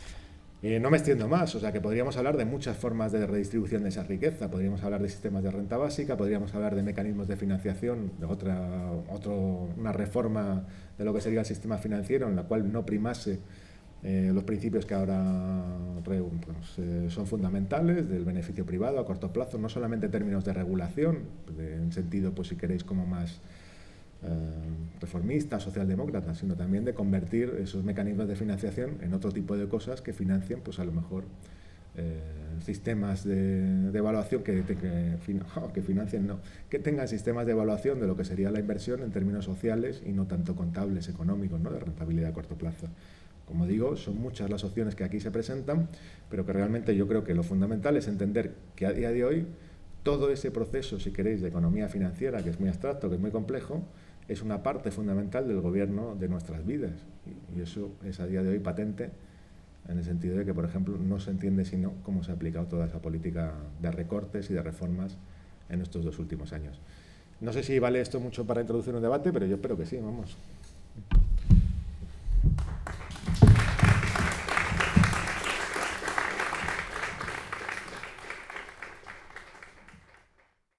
Eh, no me extiendo más, o sea que podríamos hablar de muchas formas de redistribución de esa riqueza, podríamos hablar de sistemas de renta básica, podríamos hablar de mecanismos de financiación, de otra, otro, una reforma de lo que sería el sistema financiero en la cual no primase eh, los principios que ahora pues, eh, son fundamentales, del beneficio privado a corto plazo, no solamente en términos de regulación, de, en sentido, pues si queréis, como más reformistas, socialdemócratas, sino también de convertir esos mecanismos de financiación en otro tipo de cosas que financien, pues a lo mejor, eh, sistemas de, de evaluación que, que, que financien, no, que tengan sistemas de evaluación de lo que sería la inversión en términos sociales y no tanto contables, económicos, ¿no?, de rentabilidad a corto plazo. Como digo, son muchas las opciones que aquí se presentan, pero que realmente yo creo que lo fundamental es entender que a día de hoy todo ese proceso, si queréis, de economía financiera, que es muy abstracto, que es muy complejo, es una parte fundamental del gobierno de nuestras vidas. Y eso es a día de hoy patente, en el sentido de que, por ejemplo, no se entiende sino cómo se ha aplicado toda esa política de recortes y de reformas en estos dos últimos años. No sé si vale esto mucho para introducir un debate, pero yo espero que sí, vamos.